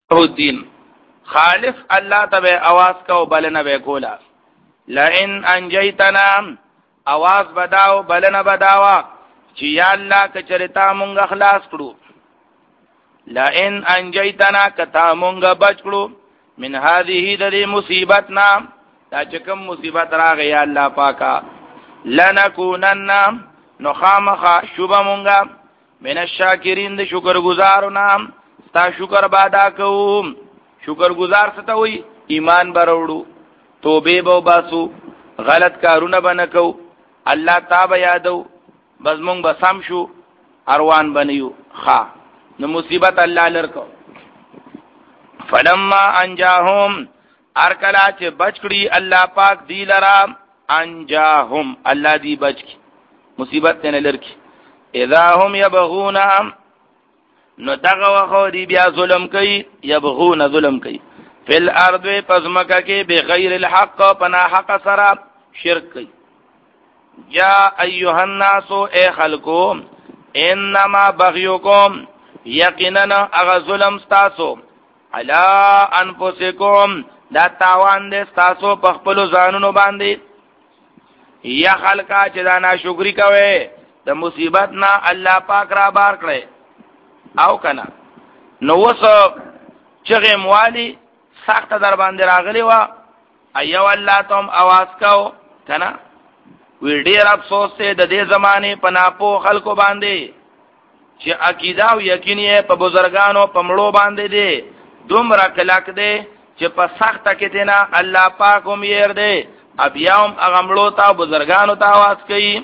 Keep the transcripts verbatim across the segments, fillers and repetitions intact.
الدین خالص الله ته आवाज کو بلنه به کولا لئن انجیتنا आवाज بداو بلنه بداوا چې یا الله کچرتا مونږ خلاص کړو لئن انجیتنا کتا مونږ بچ کړو من هذه د مصیبتنا دا چې کوم مصیبت راغی یا الله پاکا لنکونن نخامخ شوبه مونږه من الشاکرین د شکر گزارونه تا شکر بادا کوم شکر گزار څه ته وي ایمان بروړو توبه به باسو غلط کارونه بنکو الله تعالی یادو بس مونږ به سم شو اروان بنیو ها نو مصیبت الله لرکو فلما انجاهم ارکلا چې بچ کړي الله پاک دی لرا انجاهم الله دی بچ کی مصیبت نه لرکی اذا هم يبغون نو دغه وخو دی بیا ظلم کوي يبغون ظلم کوي فل ارض پزمکه کې بغیر الحق پنا حق سره شرک کوي یا ایها الناس اے خلقو انما بغيكم یقینا اغه ظلم تاسو علا انفسکم دا تاوان دې تاسو په خپل ځانونو باندې یا خلقا چې دا ناشکری کوي د مصیبت نه الله پاک را بار کړي او کنا نو وس چغه موالی سخت در باندې راغلی وا ایو الله تم आवाज کاو کنا وی ډیر افسوس ته د دې زمانه پناپو خلکو باندې چې عقیده او یقین یې په بزرګانو په مړو باندې دي دومره کلک دي چې په سخت کې دینا الله پاک هم ير دي ابيام اغمړو ته بزرګانو ته आवाज کوي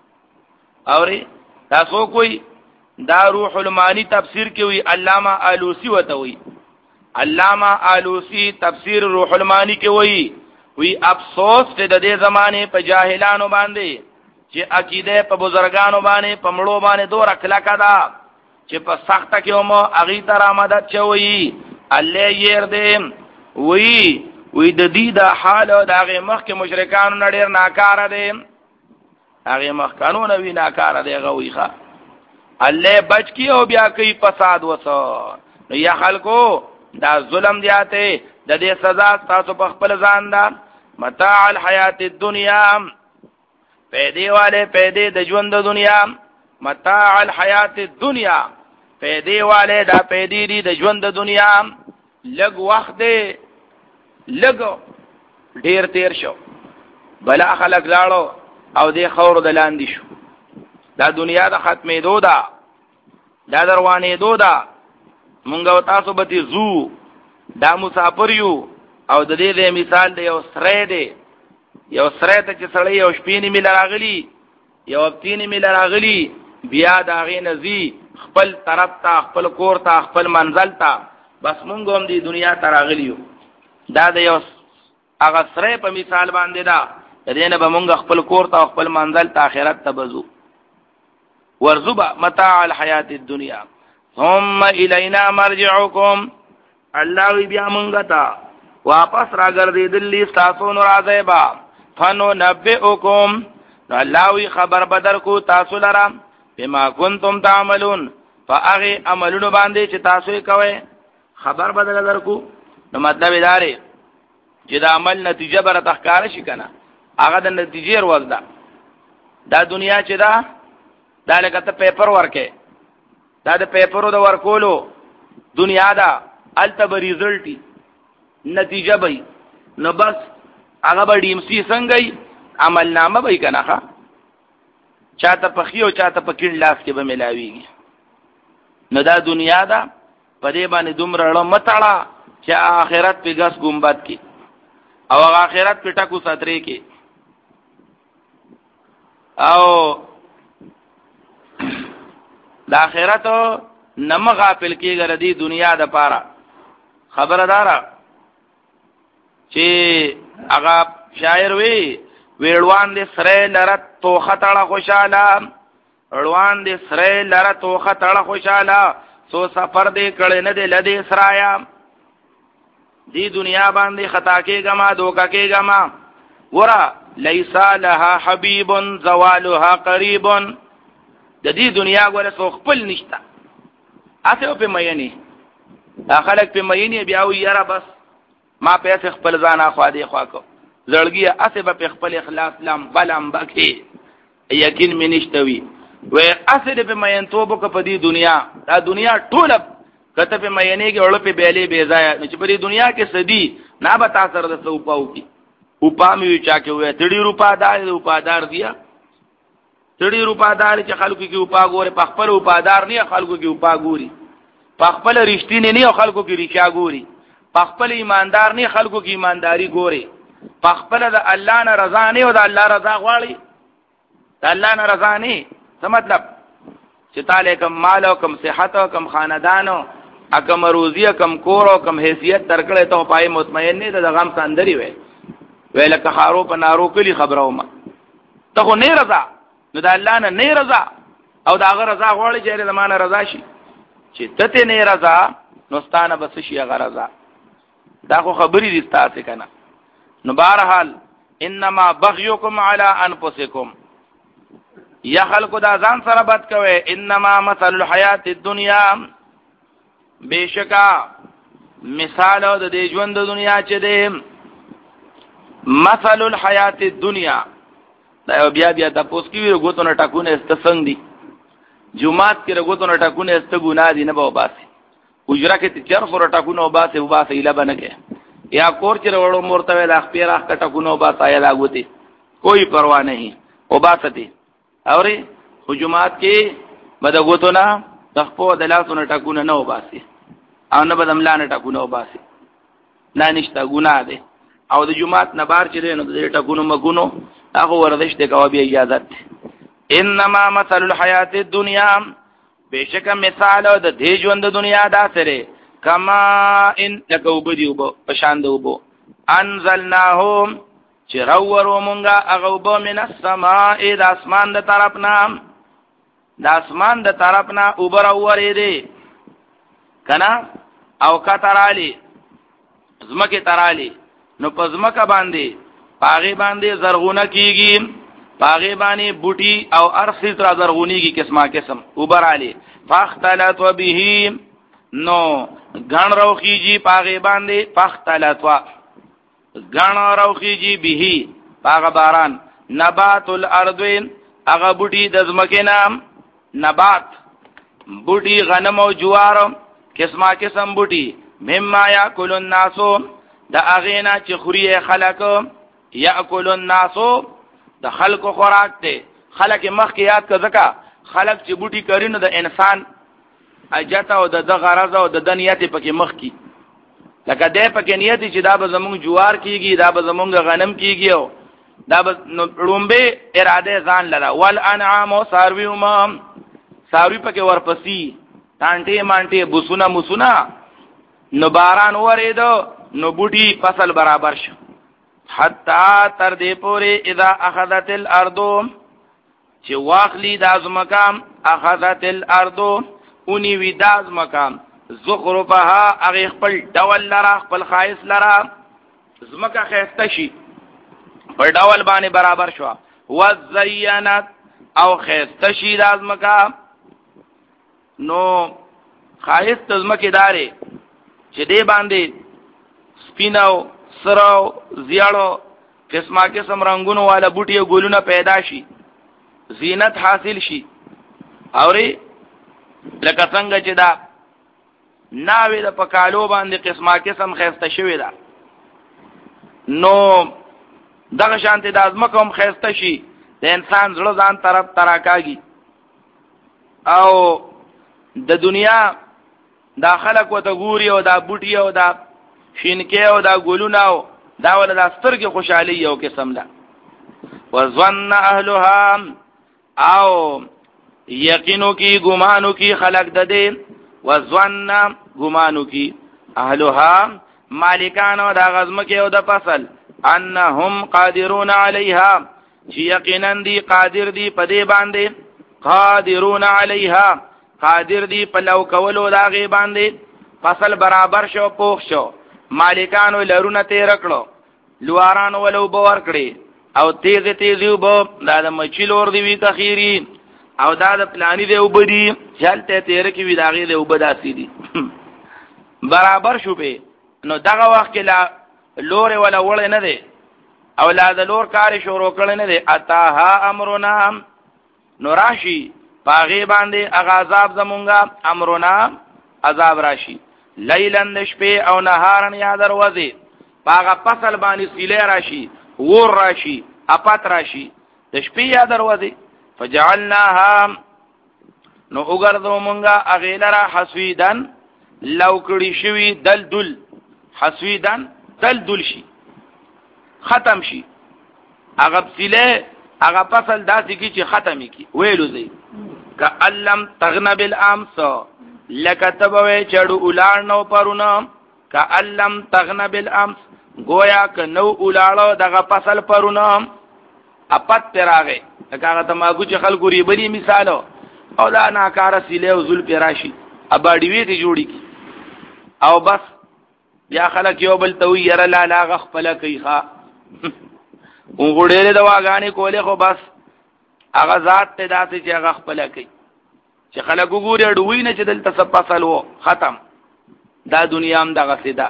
اوري تاسو کوئی دا روح المانی تفسیر کې وی علامہ آلوسی وته وی علامہ آلوسی تفسیر روح المانی کې وی وی افسوس ته د دې زمانه په جاهلانو باندې چې عقیده په بزرګانو باندې په مړو باندې دوه رکلا کدا چې په سخت کې هم اغي تر مدد چوي الله ير دې وی وی د دې د حال او دغه مخ کې مشرکان نړیر ناکاره دي هغه مخ قانون وی ناکاره دی غوي ښا الله بچ کی او بیا کوي فساد وسو نو یا خلکو دا ظلم دیاته د دې سزا تاسو په خپل ځان دا متاع الحیات الدنیا پیدې والے پیدې د ژوند د دنیا متاع الحیات الدنیا پیدې والے دا پیدې دي د ژوند د دنیا لګ وخت دی لګ ډیر تیر شو بلا خلک لاړو او دې خور د لاندې شو دا دنیا د ختمې دودا دا دروانې دودا مونږ او تاسو به زو دا مسافر یو او د دې مثال دی یو سره دی یو سره ته چې سړی یو شپینی مل راغلی یو پتینی مل راغلی بیا دا غي نزي خپل طرف ته خپل کور ته خپل منزل ته بس مونږ هم دی دنیا ته راغلیو دا د یو هغه سره په مثال باندې دا دینه به مونږ خپل کور ته خپل منزل ته آخرت ته بزو ورزبا متاع الحیات الدنیا ثم الینا مرجعکم الله بیا مونږ ته واپس راګرځیدلی تاسو نور عذابا فنو نبئکم الله خبر بدر کو تاسو لرا بما کنتم تعملون فاغي عملون باندې چې تاسو کوي خبر بدل درکو نو مطلب ادارې چې د عمل نتیجه بر تخکار شي کنه هغه د نتیجې ورځ ده دا دنیا چې دا دا لکه ته پیپر ورکې دا د پیپرو د ورکولو دنیا دا التب ریزلټي نتیجه به نو بس هغه به ډیم سي څنګه عمل نامه به کنه ښا چاته پخیو چاته پکړ لاس کې به ملاويږي نو دا دنیا دا په دې باندې دومره له متاړه چې آخرت په ګس ګمبد کې او آخرت په ټکو ساتري کې او د آخرت نم غافل کېږي ردی دنیا د پاره خبردارا چې هغه شاعر وی ویړوان دې سره لرت تو خطړه خوشاله ویړوان دې سره لرت تو خطړه خوشاله سو سفر دې کړه نه دې لدې سرایا دی دنیا باندې خطا کېږه ما دوکا کېږه ما ورا لیسا لها حبیب زوالها قریب د دې دنیا ګوره سو خپل نشتا اسه په مېنی دا خلک په مینه بیا وی یاره بس ما پیسې خپل ځان اخوا دی خوا کو زړګي اسه په خپل اخلاص لم بلم بکې یقین مې نشته وي وې اسه په مین توبو کو په دې دنیا دا دنیا ټوله کته په مینه کې اورل په بیلې بے ځای چې په دې دنیا کې سدي نه به تاسو سره د سو پاو کی او پامي چا کې وې تړي روپا دار روپادار دیا تړي روپادار چې خلکو کې اوپا ګوره په خپل اوپادار نه خلکو کې اوپا ګوري په خپل رښتینی نه خلکو کې ریښا ګوري په خپل ایماندار نه خلکو کې ایمانداری ګوري په خپل د الله نه رضا نه او د الله رضا غواړي د الله نه رضا نه څه مطلب چې تعالی کم مال او کم صحت او کم خاندانو کم روزی کم کور او کم حیثیت ترکړې ته پای مطمئن نه د غم ساندري وي ویل که خارو په نارو کلی خبرو ما ته خو نه رضا نو د الله نه نه رضا او دا غره رضا غواړي چې زمانه رضا شي چې ته نه رضا نو ستانه بس شي غره رضا دا خو خبرې دي تاسو کنه نو بهرحال انما بغيكم على انفسكم یا خلق دا ځان سره بد کوي انما مثل الحیات الدنیا بشکا مثال د دې ژوند د دنیا چې ده مثل الحیات الدنیا دا بیا بیا تاسو کې ویرو غوتونه ټاکونه استسنګ دي جمعات کې رغوتونه ټاکونه است ګنا دي نه به وباسي اجرا کې چر سره ټاکونه وباسي وباسي اله بنکه یا کور چې وړو مرتبه لاخ پیرا ټاکونه وباسي یا لاغوتي کوئی پروا نه وباسي اوري حجومات کې بدغوتونه تخپو دلاسونه ټاکونه نه وباسي او نه بدملانه ټاکونه وباسي نه نشته ګناه ده او د جمعات نه بار چې نو د ټاکونه مګونو هغه ورزش ته کوي اجازه انما مثل الحیات الدنیا بشک مثال د دې ژوند د دنیا دا سره کما ان تکوبدیو په شان دوبو انزلناهم چې راورو مونږه هغه وب من السماء د اسمان د طرفنا د اسمان د طرفنا اوبر اورې دي کنا او کترالی زمکه ترالی نو پزمکه باندې پاغي باندې زرغونه کیږي پاغي باندې بوټي او ارسل تر زرغونیږي قسمه قسم اوبر علی فاختلط به نو غن روخیږي پاغي باندې فاختلط غن روخیږي به پاغه باران نبات الارض هغه بوټي د زمکه نام نبات بوټي غنم او جوار قسمه قسم بوټي مما یاکل الناس د اغینا چې خوري خلق یاکل الناس د خلق خوراک ته خلق مخ کې یاد کا زکا خلق چې بوټي کرینو د انسان اجته او د غرض او د دنیت پکې مخ کې لکه دې پکې نیت چې دا به زمونږ جوار کیږي دا به زمونږ غنم کیږي او دا به رومبه اراده ځان لرا والانعام ساروی ما ساروی پکې ورپسی تانټي مانټي بوسونه مسونه نو باران وریدو نو بوټي فصل برابر شو حتا تر دې پورې اذا اخذت الارض چې واخلی د ازمکام اخذت الارض اونی وی د ازمکام زخرفها هغه خپل ډول لرا خپل خایس لرا زمکه خسته شي په ډول باندې برابر شو وزینت او خسته شي د ازمکام نو خایس زمکه داري چې دې باندې سپیناو سراو زیاړو قسمه قسم رنگونو والا بوټي او ګلونه پیدا شي زینت حاصل شي اوري لکه څنګه چې دا ناوې د پکالو باندې قسمه قسم خسته شوی دا نو دغه شانته د ازمکه هم خسته شي د انسان زړه ځان طرف تراکاږي او د دنیا دا خلق وته ګوري او دا بوټي او دا شینکه او دا ګلونه او دا ول دا سترګې خوشحالي یو قسم ده وظن اهلها او یقینو کی ګمانو کی خلق ده دې وظن ګمانو کی اهلها مالکانو دا غزمکه او د فصل انهم قادرون علیها چې یقینا دی قادر دی په دې باندې قادرون علیها قادر دی په لو کولو دا غي باندې فصل برابر شو پوښ شو مالکانو لرونه تیر کړو لوارانو ولو باور کړی او تیز تیز وب دا د مچلور دی وی تخیری او دا د پلانی دی وبدي چلته تیر کی وی داغي دی وبداسي دي برابر شو په نو دغه وخت کې لا لور ولا وړ نه دی اولاد لور کار شروع کړي نه دی اتاها امرنا نو راشي پاغي باندې اغاظاب زمونږه امرنا عذاب راشي لیلن شپې او نهارن یا دروازه پاغه فصل باندې سیله راشي ور راشي اپات راشي د شپې یا دروازه فجعلناها نو وګرځو مونږه اغیلرا حسویدن لو کړي شوی دلدل حسویدن دلدل شي ختم شي هغه سیله هغه فصل داسې کی چې ختمي کی ویلو زی کألم تغنب الامس لکتبوی چړو اولار نو پرونه کألم تغنب الامس گویا ک نو اولارو دغه فصل پرونه اپت پراغه هغه تماګو چې خلکو ریبلی مثالو او دا ناکاره سیله او ذل پراشي اباډیوی ته جوړی کی او بس بیا خلک یو بل توي ير لا لا غخپل کوي ښا وګړې د واغانې کولې خو بس هغه ذات ته داسې چې هغه خپل کوي چې خلک وګوري ډوی نه چې دلته څه فصل وو ختم دا دنیا هم دغه سیدا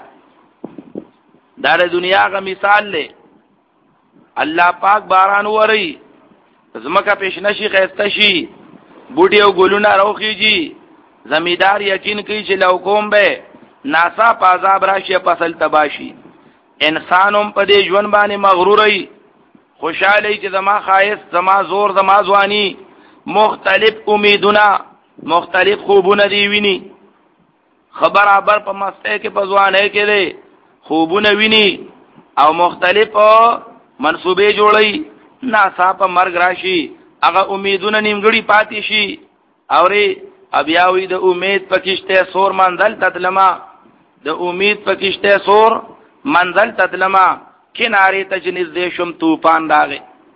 دا د دنیا غو مثال له الله پاک باران وری زمکه پیش نشي خسته شي بوټي او ګلونه روخيږي زمیدار یقین کوي چې لو کوم به ناسا پازاب راشي فصل تباشي انسانم په دې ژوند باندې مغروري خوشاله چې زما خایس زما زور زما ځواني مختلف امیدونه مختلف خوبونه دی ویني خبر خبر په مسته کې په ځوانه کې دی خوبونه ویني او مختلف منصوبې جوړي ناسا په مرګ راشي هغه امیدونه نیمګړي پاتې شي اوري ابیاوی د امید پکشته سور منزل تدلما د امید پکشته سور منزل تدلما کناره تجنیز دیشم طوفان داغه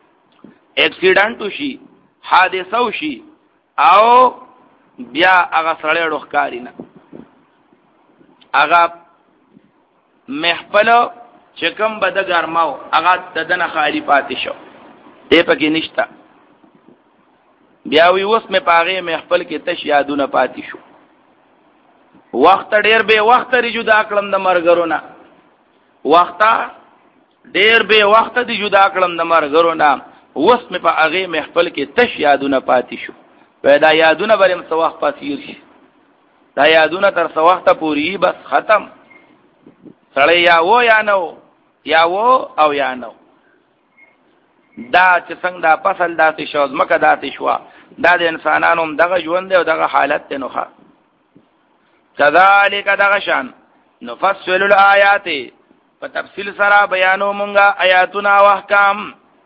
اکسیډنټ شي حادثه شي او بیا هغه سړی ډوخکاری نه هغه محفل چکم بد ګرماو هغه ددن خالی پاتې شو ته پکې نشتا بیا وی اوس مې پاغه محفل کې تش یادونه پاتې شو وخت ډیر به وخت ری جدا کړم د مرګرونه وخت ډیر به وخت دی جدا کړم د مرګرونه اوس مې پاغه محفل کې تش یادونه پاتې شو پیدا یادونه برم څو وخت پاتیر شي دا یادونه تر څو وخت پوری بس ختم سړی یا و یا نو یا و او یا نو دا چې څنګه دا فصل داسې شو مکه داسې شو دا د انسانانو دغه ژوند او دغه حالت ته نوخه كذلك دغه شان نفصل الآیات په تفصیل سره بیانو مونږه آیاتونه او احکام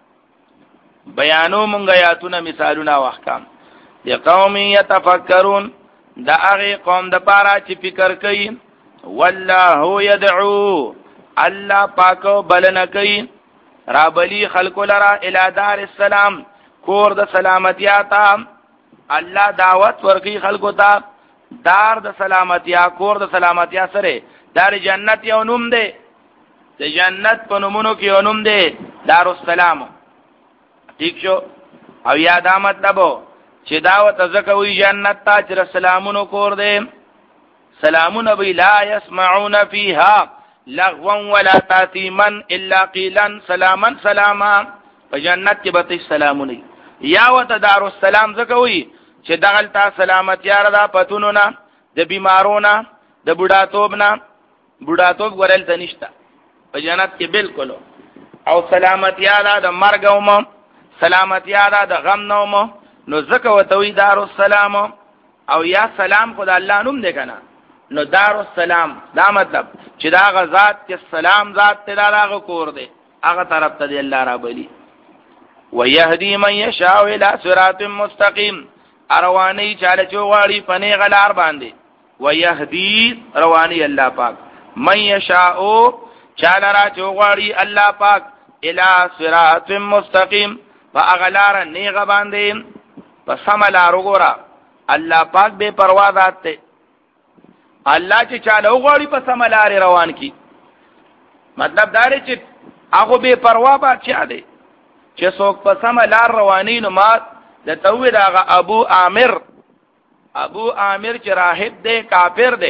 بیانو مونږه آیاتونه مثالونه او احکام لقوم يتفکرون دا هغه قوم د پاره چې فکر کوي والله يدعو الله پاکو بلنه کوي رابلی خلق لرا الى دار السلام کور د سلامتیا تا الله دعوت ورکی خلقو تا دار د سلامتیا کور د سلامتیا سره دار جنت یو نوم دی د جنت په نومونو کې یو نوم دی دار السلام ٹھیک شو او یاد مطلب چې دعوت زکوي جنت تا چې سلامونو کور دی سلامون بی لا يسمعون فيها لغوا ولا تاثیما الا قیلا سلاما سلاما په جنت کې به سلامونه یا وت دار السلام زکوي چې دغل تا سلامت یار دا پتونو نه د بیمارونو د بوډاتوب نه بوډاتوب ورل تنشتا په جنت کې بالکل او سلامت یار د مرګ او سلامت یار د غم نو نو زکو توي دار السلام او یا سلام خدای الله نوم دی کنه نو دار السلام دا مطلب چې دا غزاد کې سلام ذات ته راغ کور دی هغه طرف ته دی الله را بلی ويهدي من يشاء الى صراط مستقيم ارواني چاله چوغاړي پنه غلار باندې ويهدي رواني الله پاک من يشاء چاله را چوغاړي الله پاک الى صراط مستقيم فاغلار نیغه باندې پسملا رغورا الله پاک بے پروا ذات ته الله چې چاله وغوړي په سملار روان کی مطلب دا دی چې هغه به پروا با چا دی چې څوک په سملار رواني نو مات د توید هغه ابو عامر ابو عامر چې راهب دی کافر دی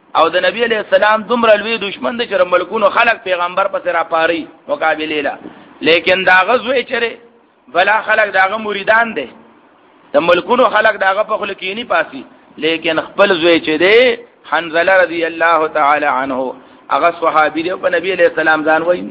او د نبی علیہ السلام دومره لوی دشمن د چر ملکونو خلق پیغمبر پس را پاری مقابله لا لیکن دا غزوه چره بلا خلق داغه مریدان دي د ملکونو خلق داغه په خلقینی پاسی لیکن خپل زوی چه دی حنزله رضی الله تعالی عنه هغه صحابي دی په نبی علیہ السلام ځان وایي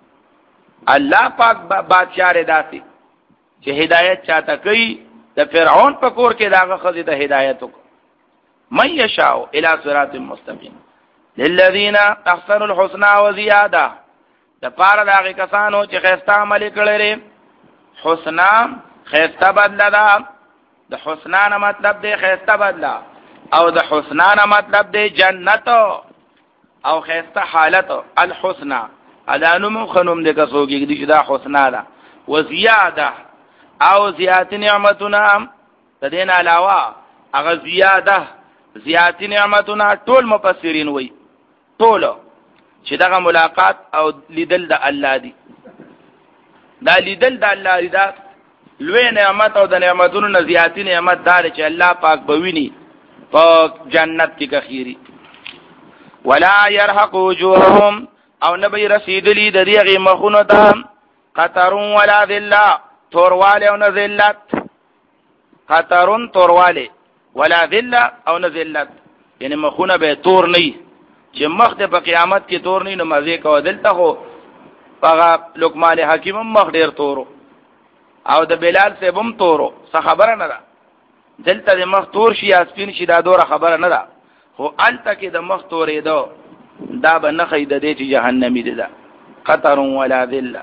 الله پاک بادشاہ رداسي چې هدایت چاته کوي د فرعون په کور کې داغه خزي د هدایت کو من یشاء الى صراط مستقیم للذین احسنوا الحسنى وزیاده د پاره داغه کسانو چې خیسته عمل کړي حسنا خیسته بدله ده د حسنا نه مطلب دی خیسته بدله او د حسنا نه مطلب دی جنت او خیسته حالت الحسنا ادانو خنوم د کسوګي دي چې دا حسنا ده وزیاده او زیات نعمتنا تدین علاوه هغه زیاده زیات نعمتنا ټول مفسرین وای ټول چې دغه ملاقات او لیدل د الله دی دا لیدل د الله دی دا لوی نعمت او د نعمتونو نه زیاتی نعمت دار چې الله پاک بویني په جنت کې کخيري ولا يرهق وجوههم او نبی رسیدلی د دې مخونو ته قطر ولا ذلة تورواله او نذلت قطرن تورواله ولا ذلة او نذلت یعنی مخونه به تور نه چې مخ د په قیامت کې تور نه نو مزه کو دلته خو هغه لقمان حکیم مخ ډیر تورو او د بلال سبم تورو څه خبره نه ده دلته د مخ تور شي اسپین شي دا دوره خبره نه ده خو الته کې د مخ تورې دو دا به نه خید دې چې جهنمی دي دا قطر ولا ذلة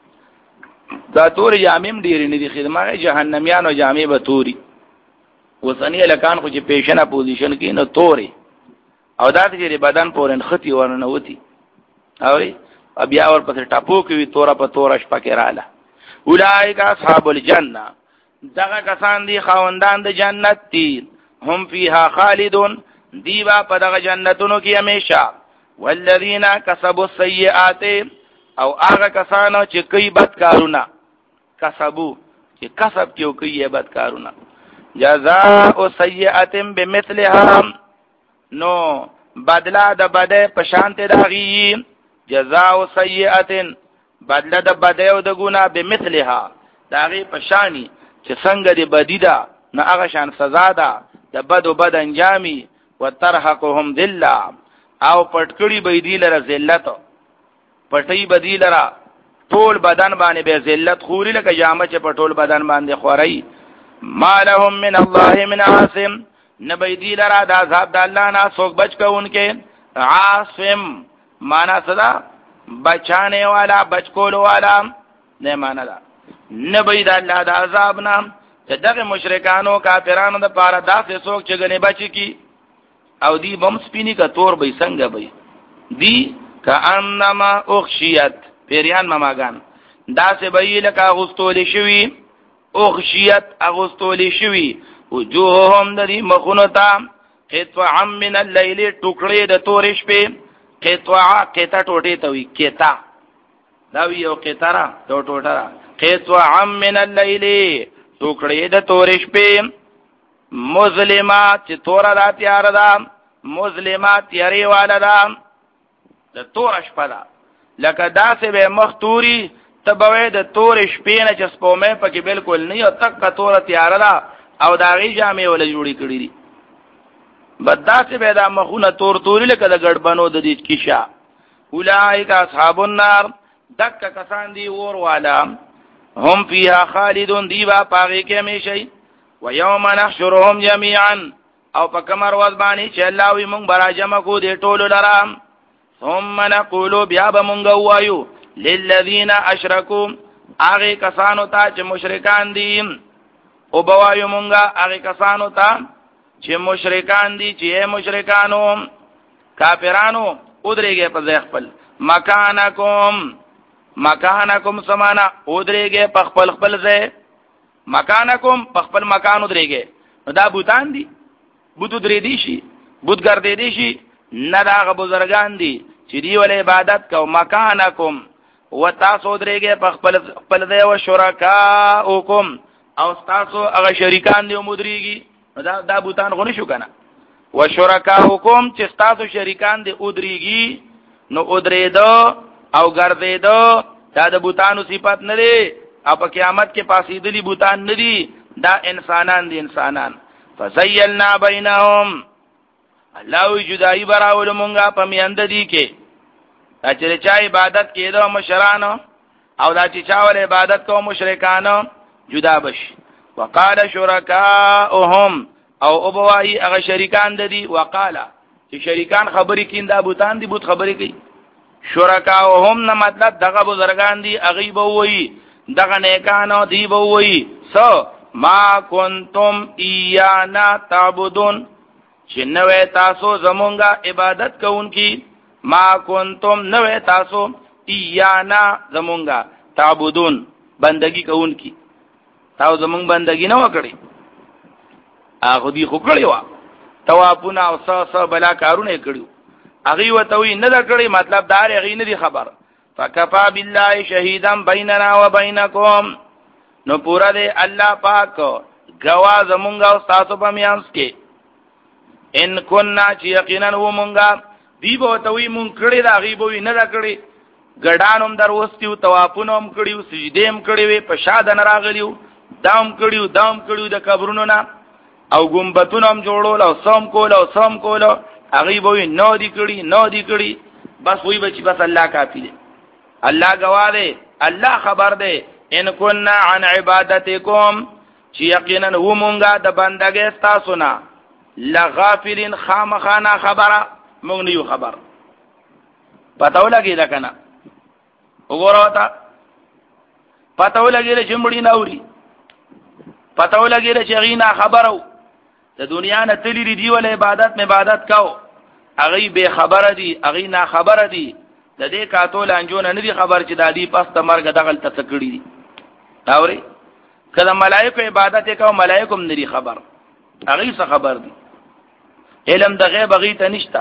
دا تور جامیم ډیر نه دي خدمت جهنميان او جامې به توري وسنی لکان خو چې پیشنه پوزیشن کې نو توري او دا چې بدن پورن ختی ورنه وتی او بیا ور پسې ټاپو کوي تورا په تورش پکې رااله اولئک اصحاب الجنه دغه کسان دي خاوندان د جنت دي هم فیها خالدون دیوا په دغه جنتونو کې همیشه والذین کسبوا السیئات او هغه کسانو چې کوي بد کارونه کسبو چې کسب کیو کوي بد کارونه جزاء سیئه بمثلها نو بدلا د بده په شانته دغی جزاء سیئه بدلا د بده او د ګنا بمثلها دغی په شانی چې څنګه دی بدی دا نه هغه شان سزا ده د بد او بد انجامي وترحقهم ذلہ او پټکړی به دی لره ذلت پټی بدی لره ټول بدن باندې به ذلت خوري لکه جامه چې په ټول بدن باندې خوري ما لهم من الله من عاصم نبی دی لره د عذاب د الله نه څوک بچ کوونکې عاصم معنا صدا بچانے والا بچ کولو والا نه معنا دا نبی د الله د عذاب نه دغه مشرکانو کافرانو د پاره داسې څوک چې غني بچ کی او دی بم سپینی کا تور به څنګه به دی کانما اخشیت پیریان مماگان دا سه به لکه غستول شوی اخشیت اغستول شوی وجوههم د مخونو ته قطعا من الليل ټوکړې د تور شپې قطعا قطع ټوټې ته وی کتا دا وی یو قطرا ټو ټوټرا قطعا من الليل ټوکړې د تور شپې مظلمات چې تور را تیار ده مظلمات تیارې والا ده د تور شپه ده لکه داسې به مختوري تبوي د تور شپې نه چې سپومې پکې بالکل نه او تک تور تیار ده او دا غي جامې ول جوړې کړې دي بداسې به دا مخونه تور توري لکه د ګډبنو د دې کیشا اولئک اصحاب النار دک کسان دی ور والا هم فيها خالدون دیوا پاږي کې همیشئ ويوم نحشرهم جميعا او پکمر ورځ باندې چې الله وي مونږ برا جمع کو دې ټولو لرام ثم نقول بیا به مونږ وایو للذین اشرکوا هغه کسانو ته چې مشرکان دي او بوایو مونږه هغه کسانو ته چې مشرکان دي چې مشرکانو کافرانو ودرېږي په ځای خپل مکانکم مکانکم سمانا ودرېږي په خپل خپل ځای مکانکم په خپل مکان ودرېږي دا بوتان دي بوت درې دي شي بوت ګرځې دي شي نه دا بزرگان دي چې دی ول عبادت کو مکانکم وتاسو درېږي په خپل خپل ځای او شرکاءکم او تاسو هغه شریکان دي مدريږي دا دا بوتان غونې شو کنه وشرکاؤکم چې تاسو شریکان دي ودریږي نو ودریدو او ګرځیدو دا د بوتانو صفات نه دي او په قیامت کې پاسیدلی بوتان نه دي دا انسانان دي انسانان فزیلنا بینهم الله جدائی براول مونږه په میند دي کې چې چا عبادت کېدو مشرانو او دا چې چا ول عبادت کوو مشرکانو جدا بشي وقال شرکاؤهم او ابوای هغه شریکان دي وقالا چې شریکان خبرې کین دا بوتان دي بوت خبرې کوي شرکاؤهم نه مطلب دغه بزرگان دي هغه به وایي دغه نیکانو دی به وایي سو ما کنتم ایانا تعبدون چې نوې تاسو زمونږه عبادت کوونکی ما کنتم نوې تاسو ایانا زمونږه تعبدون بندگی کوونکی تاسو زمونږ بندگی نه وکړي هغه دی خو کړی و توافونه او س س بلا کارونه کړیو هغه وته وی نه دا کړی مطلب دا هغه نه دی خبر فکفا بالله شهیدا بیننا و بینکم نو پورا دی الله پاک گواه زمونږه او تاسو په میانس کې ان كنا چې یقینا و مونږه دی به ته وی مونږ کړی دا غي به نه دا کړی ګډانوم دروستیو توافونوم کړیو سجدیم کړیو په شاده نه راغلیو دام کړیو دام کړیو د قبرونو نه او ګمبتونوم جوړول او سوم کول او سوم کول هغه به نو دی کړی نو دی کړی بس وی بچی بس الله کافی دی الله گواه دی الله خبر دی ان كنا عن عبادتکم چې یقینا و مونږه د بندګۍ تاسو نه لغافلین خامخانا خبره مونږ نه یو خبر پته ولګی دا کنه وګوره تا پته ولګی چې مړی ناوري پته ولګی چې غینا خبرو د دنیا نه تللی دی ول عبادت می عبادت کاو اغي به خبره دی اغي نه خبره دی د دې کاتول انجون نه دی خبر چې د دې پس ته مرګ دغل تسکړی دی تاوري کله ملائکه عبادت کاو ملائکم نه دی خبر اغي څه خبر دی علم د غیب غی ته نشتا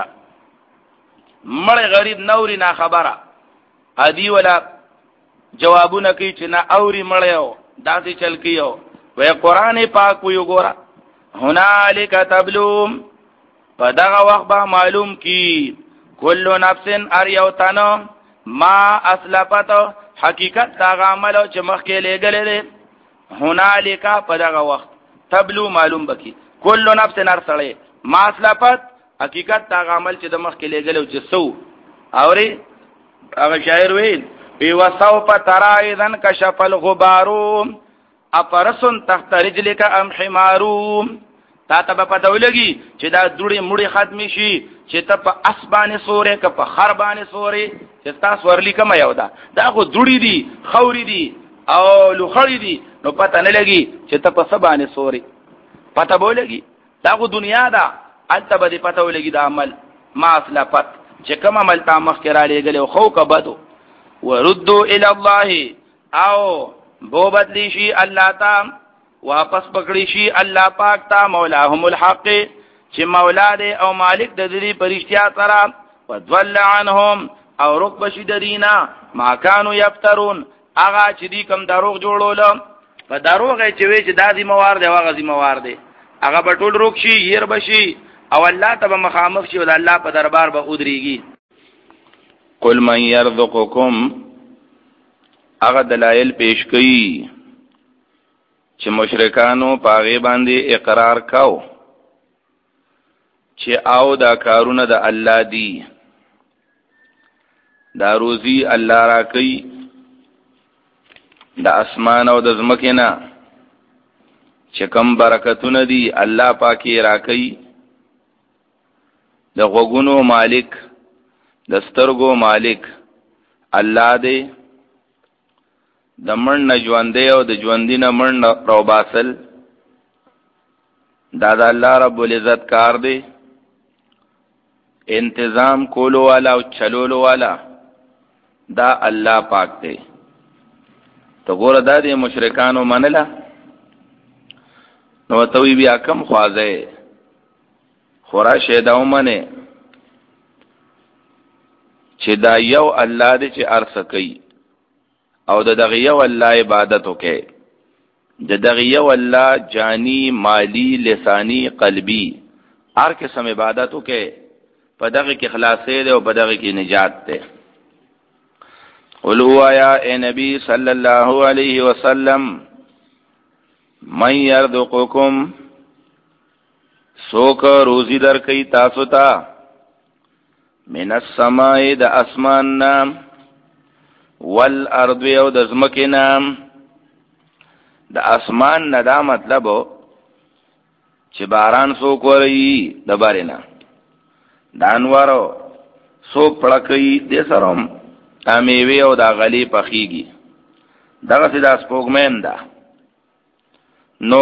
مړ غریب نوري نه خبره ادي ولا جوابونه کوي چې نه اوري مړیو داسې چل کیو وې قران پاک ویو ګورا هنالک تبلوم پدغه وخت به معلوم کی کل نفس اریوتنو ما اسلفت حقیقت دا عمل چې مخکې لګلې ده هنالک پدغه وخت تبلو معلوم بکی کل نفس ارسله ما اسلفت حقیقت دا عمل چې د مخکې لګلو چې سو اوري هغه شاعر ویل بي وسوف ترى اذن كشف الغبار افرسن تحت رجلك ام حمارو تا ته په دولګي چې دا دوړي مړي ختمي شي چې ته په اسبانه سورې ک په خربانه سورې چې تاسو ورلی کما یو دا دا خو دوړي دي خوري دي او لوخړي دي نو پته نه لګي چې ته په سبانه سورې پته بولګي دا خو دنیا دا انت به پته ولګي دا عمل ما اسلفت چې کوم عمل تا مخ کې را لګل خو کا بدو وردوا الى الله او بو بدلی شي الله تا واپس پکړی شي الله پاک تا مولاهم الحق چې مولا دې او مالک د دې پرشتیا سره وذل عنهم او رکب شي درینا ما كانوا يفترون هغه چې دې کوم دروغ جوړول په دروغ چې وی چې دادی موار دی واغه زی موار دی هغه به ټول روک شي ير بشي او الله ته مخامخ شي او الله په دربار به ودرېږي قل من يرزقكم هغه دلایل پیش کړي چې مشرکانو پاغه باندې اقرار کاو چې او دا کارونه د الله دی دا روزي الله را کوي د اسمان او د زمکه نه چې کم برکتونه دي الله پاکي را کوي د غوګونو مالک د سترګو مالک الله دی د مړ نه ژوندې او د ژوندې نه مړ نه روباسل دا د الله رب العزت کار دی انتظام کولو والا او چلولو والا دا الله پاک دی تو ګوره دا د مشرکانو منله نو توي بیا کم خوازه خورا شه دا ومنه چې دا یو الله دی چې ارسه کوي او د دغه یو الله عبادت وکي د دغه یو الله جانی مالی لسانی قلبی هر قسم عبادتو کې په دغه کې خلاصې ده او په دغه کې نجات ده. قل هو یا اے نبی صلی الله علیه وسلم من یرزقکم سوک روزی در کئی تاسو تا من السماء د اسمان نام والارض او د زمکی نام. د اسمان نه دا مطلب چې باران سوک ورئی د بارینا د انوارو سوک پړکئی د سروم امیوی او دا غلی پخیگی دغه سي دا سپوږمین ده. نو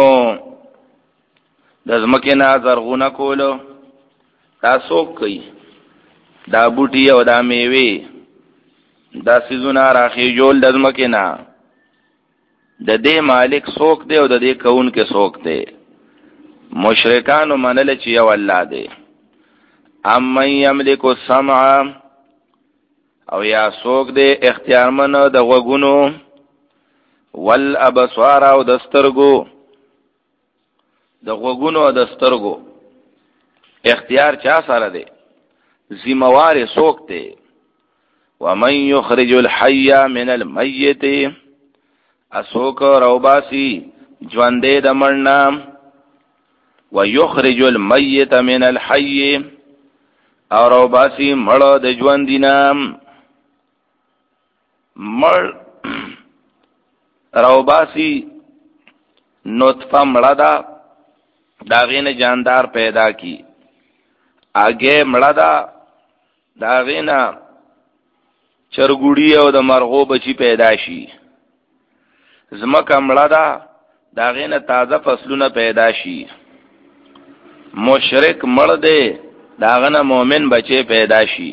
د زمکه نه زرغونه کولو دا سوک کوي دا بوټي او دا میوه دا سيزونه راخي جوړ د زمکه نه د دې مالک سوک دی او د دې کون کې سوک دی. مشرکان منل چې یو الله دی. ام یملک السمع او یا سوک دی اختیارمن د غوګونو والابصار او د سترګو د غوګونو او د سترګو اختیار چا سره دی؟ ذمہوار سوک دی. ومن یخرج الحی من المیت اسوک روباسی ژوندې د مړنا ویخرج المیت من الحی او روباسی مړ د ژوندینا. مړ روباسی نطفه مړه دا داغین جاندار پیدا کی آگے مړه دا داغین چرګوړی او د مرغو بچی پیدا شي. زمکه مړه دا داغین تازه فصلونه پیدا شي. مشرک مړ دی داغین مومن بچی پیدا شي.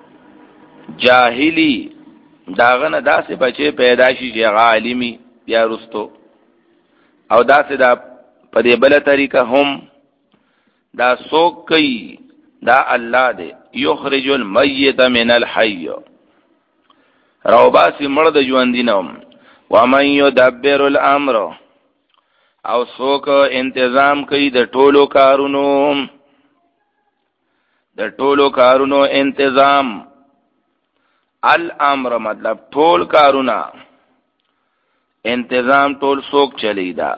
جاهلی داغین داسې بچی پیدا شي چې عالمی بیا رستو او داسې دا په دې بل طریقه هم دا سوک کوي دا الله دی. یخرج المیت من الحی روباسی مړ د ژوندینم. ومن یدبر الامر او سوک انتظام کوي د ټولو کارونو د ټولو کارونو انتظام. الامر مطلب ټول کارونه انتظام ټول سوک چلی دا.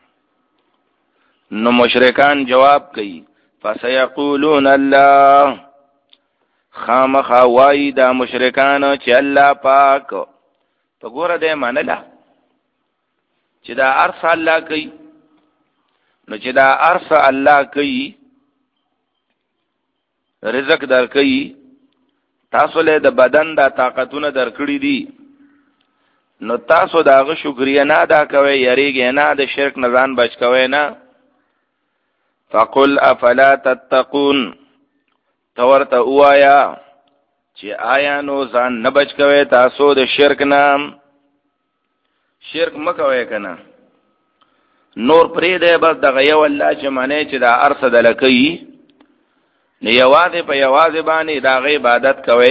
نو مشرکان جواب کوي فسيقولون الله خامخا وای دا مشرکان چې الله پاک په ګوره دې منله چې دا ارث الله کوي. نو چې دا ارث الله کوي رزق در کوي تاسو له د بدن دا طاقتونه در کړی دي نو تاسو داغه شکریا نه ادا کوئ یریږئ نه د شرک نه ځان بچ کوئ نه. فقل افلا تتقون تورته اوایا چې آیا نو ځان نه بچ کوئ تاسو د شرک نه. شرک مکوئ کنه نور پرې دی بس دغه یو الله چې معنی چې دا ارث دلکې نه یوازې په یوازې باندې دا غي عبادت کوئ.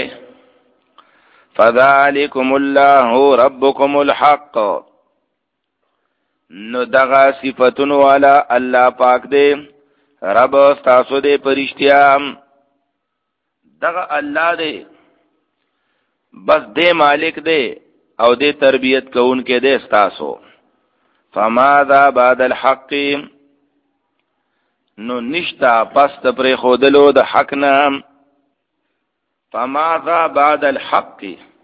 فذلکم الله ربکم الحق نو دغه صفاتونو والا الله پاک دی رب تاسو دې پرشتیا دغه الله دی بس دې مالک دی او دې تربیت کوون کې دې تاسو. فماذا بعد الحق نو نشتا پس پر خودلو د حق نام. فماذا بعد الحق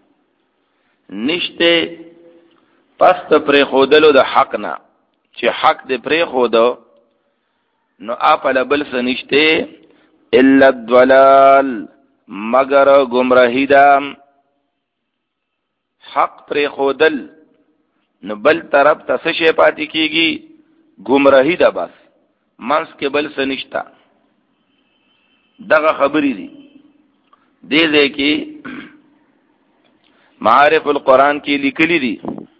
نشته پس پر خودلو د حق نه چې حق دې پر خودو نو اپل بل سنشته الا الضلال مگر گمراهی دا. حق پر خودل نو بل طرف ته څه شی پاتې کیږي گمراهی دا. بس منس کې بل سنشتا دغه خبرې دي. دې دې کې معارف القرآن کې لیکلي دي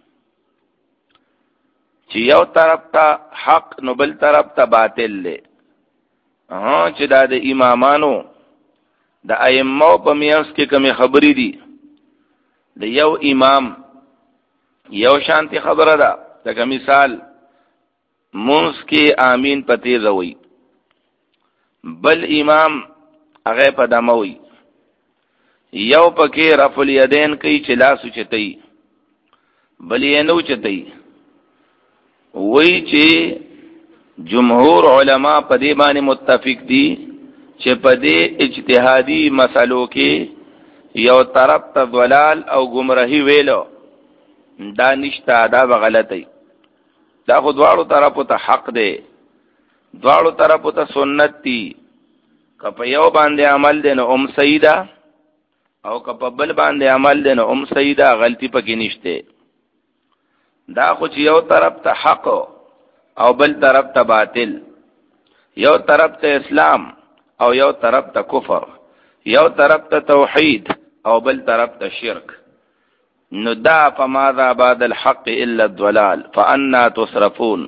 چې یو طرف ته حق نو بل طرف ته باطل له. ها چې دا د امامانو د ائمه په میانس کې کومه خبرې دي د یو امام یو شانتی خبره ده. لکه مثال مونږ کې امین پتی زوي بل امام هغه په دموي یو پکې رفع الیدین کوي چې لاس چتای بل یې نو چتای وای چې جمهور علما په دې باندې متفق دي چې په دې اجتهادي مسلو کې یو طرف ته ضلال او گمراهي ویلو دا نشته، دا غلطي. دا خو دواړو طرفو ته حق دی، دواړو طرفو ته سنت دي. که په یو باندې عمل دی نو ام سیدا او که په بل باندې عمل دی نو ام سیدا، غلطي پکې نشته. دا خو چې یو طرف ته حق او بل طرف ته باطل، یو طرف ته اسلام او یو طرف ته کفر، یو طرف ته توحید او بل طرف ته شرک، نو دا فماذا بعد الحق الا الضلال فانا تصرفون.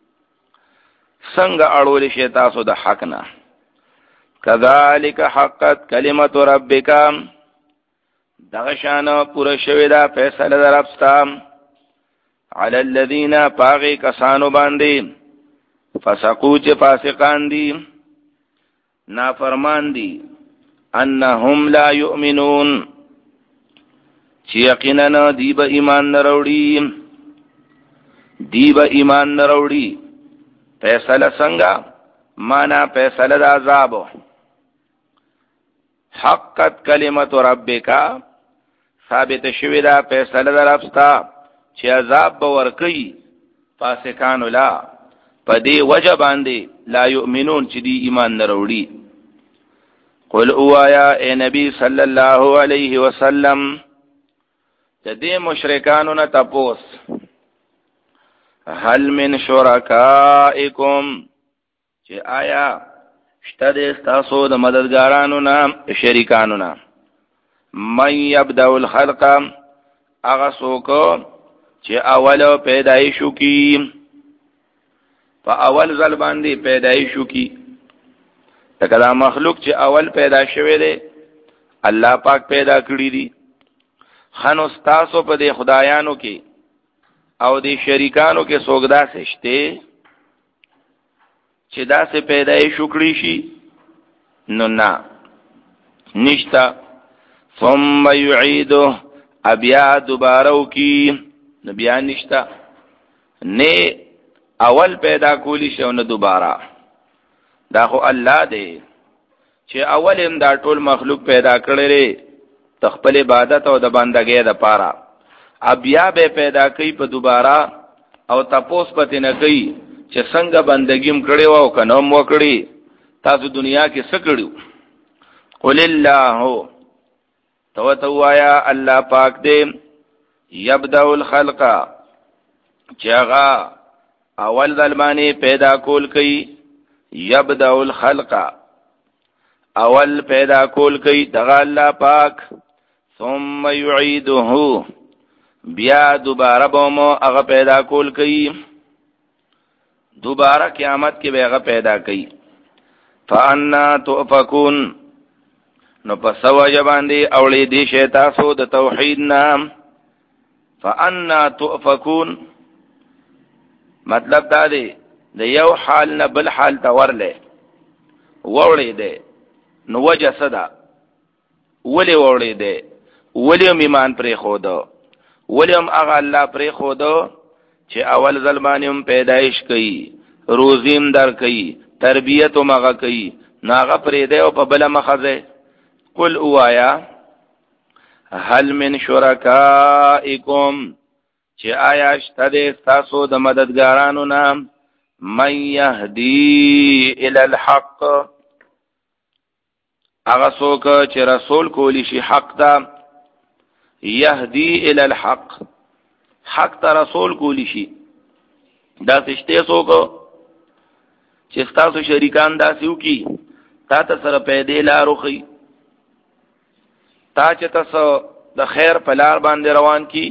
څنګه اړول شي تاسو د حق نه؟ کذالک حقت کلمت ربک، دغه شان پوره شوی دا فیصله در ربستا علی الذین پاغی کسانو باندې فسقو چې فاسقان دي نافرمان دي انهم لا یؤمنون چې یقینا دی به ایمان نه وروړي، دی به ایمان نه وروړي. فیصله څنګه؟ معنا فیصله د عذاب. حقت کلمت ربک، ثابت شوی دا فیصله در ربستا چې عذاب به ورکي فاسقانو لا په دې وجه باندې لا یؤمنون چې دی ایمان نه وروړي. قل اوایا اے نبی صلی الله علیه وسلم د دې مشرکانو نه تپوس، هل من شرکائکم چې آیا شته د تاسو د مددګارانو نه شریکانو نه من یبدأ الخلق، هغه څوک چې اول پیدایشو کی په اول ځل باندې پیدایشو کی. لکه دا مخلوق چې اول پیدا شوی دی الله پاک پیدا کړی دی. خنو ستاسو په دې خدایانو کې او دې شریکانو کې څوک داسې شته چې داسې پیدایشو کړی شي؟ نو نه، نشتا. ثم یعیدو، بیا دوباره کی، نو بیا نشتا. نه اول پیدا کولی شو نه دوباره. دا خو الله دی چې اول هم دا ټول مخلوق پیدا کړی تخپل عبادت او د بندګۍ د پاره، بیا به پیدا کوي په دوباره او تپوس پته نه کوي چې څنګه بندګیم کړی وو کنه مو کړی، تاسو دنیا کې څه کړو. قل الله، تو توایا الله پاک دې یبدأ الخلق، چې هغه اول ځلمانی پیدا کول کوي. یبدأ الخلق، اول پیدا کول کوي دغه الله پاک. ثم یعیده، بیا دوباره بومو هغه پیدا کول کوي، دوباره قیامت کې به هغه پیدا کوي. فانا تؤفکون، نو پس وجه باندې اولی دی شی تاسو د توحید نام. فانا تؤفکون مطلب دا دی د یو حال نه بل حال ته ورلې وړې دی. نو وجه صدا ولی وړې دی، ولی هم ایمان پرې خودو، ولی هم هغه الله پرې خودو چې اول ظلمانیم پیدایش کوي، روزیم در کوي، تربیت هم هغه کوي، نو هغه پرې دی او په بله مخه. قل اوایا هل من شرکائکم، چې آیا شته د تاسو د مددګارانو نه من یهدی الی الحق، هغه څوک چې رسول کولی شي حق ته. یهدی الی الحق، حق ته رسول کولی شي. دا سشته څوک چې تاسو شریکان داسې وکي تا ته سره پیدا لارو خي، تا چې تاسو د خیر په لار باندې روان کی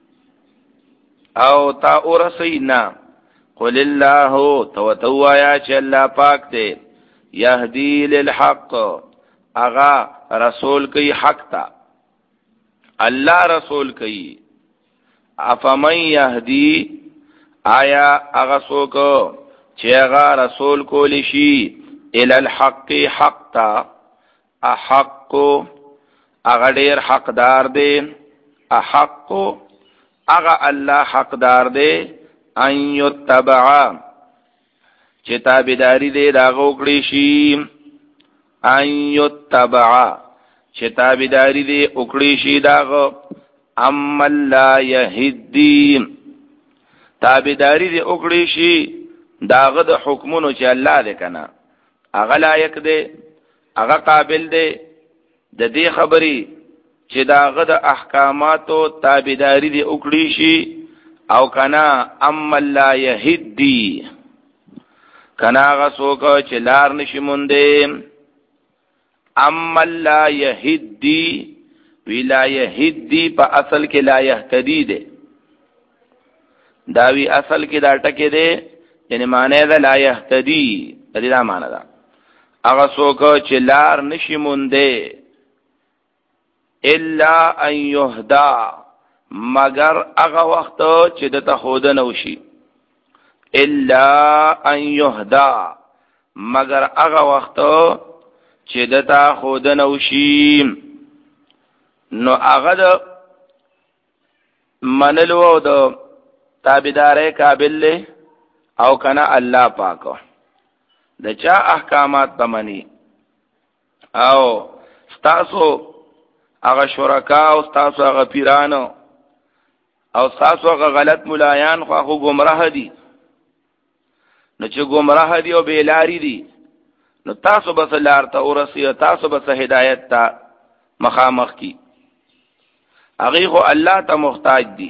او تا ورسی نه. قل الله، تو توایا چې الله پاک دې یهدی للحق، اغا رسول کوي حق تا، الله رسول کوي. افمن یهدی، آیا اغا څوک چې اغا رسول کولی شي الى الحق حق تا احق اغا ډیر حقدار دی احق اغا الله حقدار دی ان یتبع چې تابعداري دی دا وکړي شي ان یتبع چې تابعداري دی وکړي شي دا اما لا یهدی تابعداري دی وکړي شي داغه د حکمونو چې الله دې کنه هغه لایق دی هغه قابل دی د دې خبرې چې داغه د احکاماتو تابعداري دی وکړي شي او کنا اما لا یهدی کنا هغه څوک چې لار نشي مونږ اما لا یهدی وی لا یهدی په اصل کې لا یهتدی دی دا وی اصل کې دا ټکي دی یعنی معنی دا لا یهتدی دې دا معنی دا هغه څوک چې لار نشي مونږ الا ان یهدا مگر هغه وخت چې د ته خودنه وشي الا ان یهدا مگر هغه وخت چې د ته خودنه وشي نو هغه د منلو او د تابعداري قابل له او کنا الله پاک د چا احکامات تمني او تاسو هغه شرکا او تاسو هغه پیرانو او تاسو هغه غلط ملایان خو هغه گمراه دي نو چې گمراه دي او بیلاری دي نو تاسو بس لار ته ورسی تاسو بس هدایت ته مخامخ کی هغه خو الله ته محتاج دي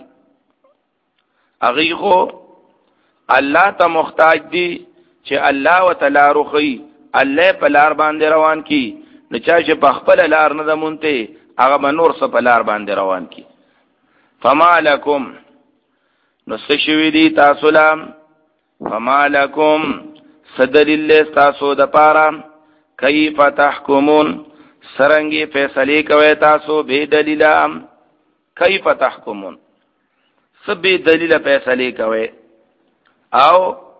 هغه خو الله ته محتاج دي چې الله وتعالى روخي الله په لار باندې روان کی نو چا چې په خپل لار نه دمونته هغه بنور څه په لار باندې روان کی فما لکم نو سشوی دی تاسو لام فما لکم صدلیل تاسو د پارا کیف تحکمون سرنگی فیصله کوي تاسو به دلیل کیف تحکمون سب به دلیل فیصله کوي او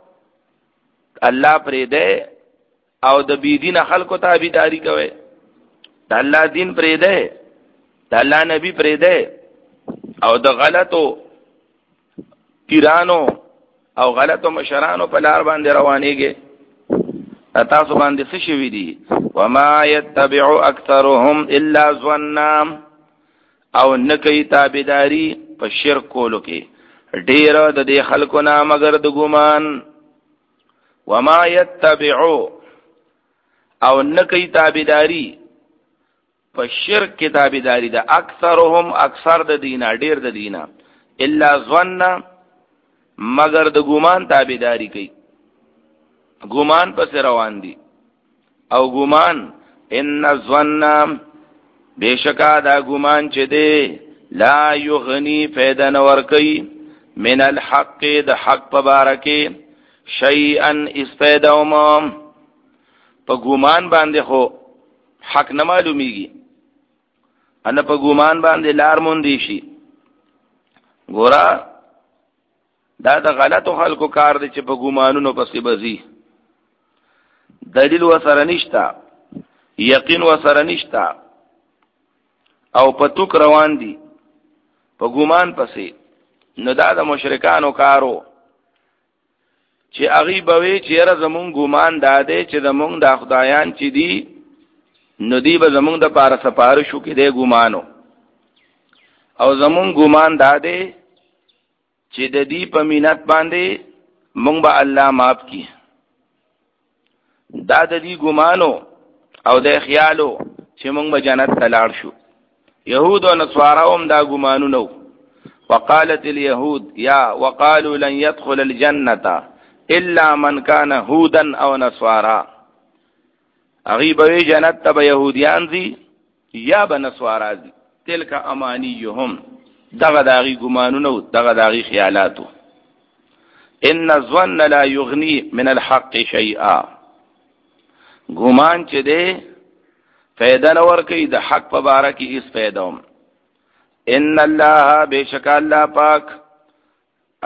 الله پرې ده او د بی دین خلکو تابعداري کوي د الله دین پرې ده د الله نبی پرې ده او د غلطو پیرانو او غلطو مشرانو په لار باندې روانيږي تاسو باندې څه شوي دي وما يتبع اكثرهم الا ظننا او نکي تابعداري په شرک کولو کې ډېر د دې خلکو نه مگر د ګمان وما يتبع او نکي تابعداري په شرک کې تابعداري ده اکثرهم اکثر د دینه ډېر د دینه الا ظننا مگر د ګمان تابعداري کوي ګمان پس روان دي او ګمان ان الظن بشکا دا ګمان چې دی لا یغنی فیدا نور کوي من الحق د حق مبارکه شیئا استفادهم په ګمان باندې خو حق نه معلومیږي ان په ګمان باندې لار مونږ دي شي ګورا دا د غلطو خلکو کار دی چې په ګمانونو پسې بزي دلیل وسره نشتا یقین وسره نشتا او په توک روان دي په ګمان پسې نو دا د مشرکانو کارو چې هغه بوي چې را زمون ګمان داده چې زمون د خدایان چې دي نو دی به زمون د پاره سپارښو کې دی ګمانو او زمون ګمان داده چې د دې په مینت باندې مونږ به الله معاف کی دا د دې ګمانو او د خیالو چې مونږ به جنت ته لاړ شو يهود او نصارا هم دا ګمانو نو وقالت اليهود يا وقالوا لن يدخل الجنه الا من كان هودا او نصارا اغيبوي جنت ته يهوديان دي یا به نصارا دي تلک امانيهم دغه داغي ګمانونو دغه داغي خیالاتو ان الظن لا يغني من الحق شيئا ګمان چې ده فائدہ نور کوي د حق په باره کې اس فائدوم ان الله بشک الله پاک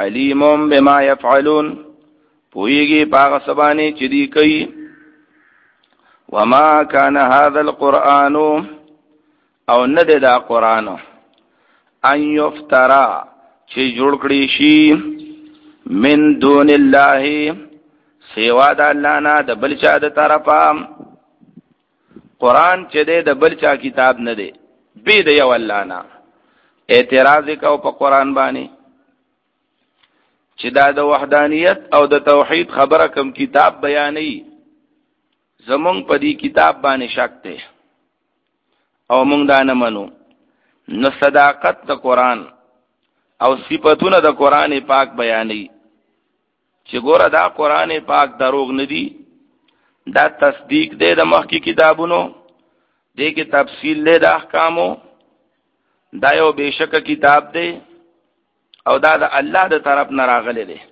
علیم بما يفعلون پویږي پاغه سبانه چې دی کوي وما كان هذا القرآن او ند دا قرآن ان یفترا چې جوړ کړی شي من دون الله سوا د الله نه د بل چا د طرفه. قرآن چې دی د بل چا کتاب نه دی، بی د یو الله نه. اعتراض کو په قرآن باندې چې دا د وحدانیت او د توحید خبره کوم کتاب بیانې، زمونږ په دې کتاب باندې شک دی او مونږ دا نه منو. نو صداقت د قرآن او صفاتونه د قرآن پاک بیانې چې ګوره دا قرآن پاک دروغ نه دی، دا تصدیق دی د مخکې کتابونو، دې کې تفصیل دی د احکامو، دا یو بېشکه کتاب دی او دا د الله د طرف نه راغلی دی.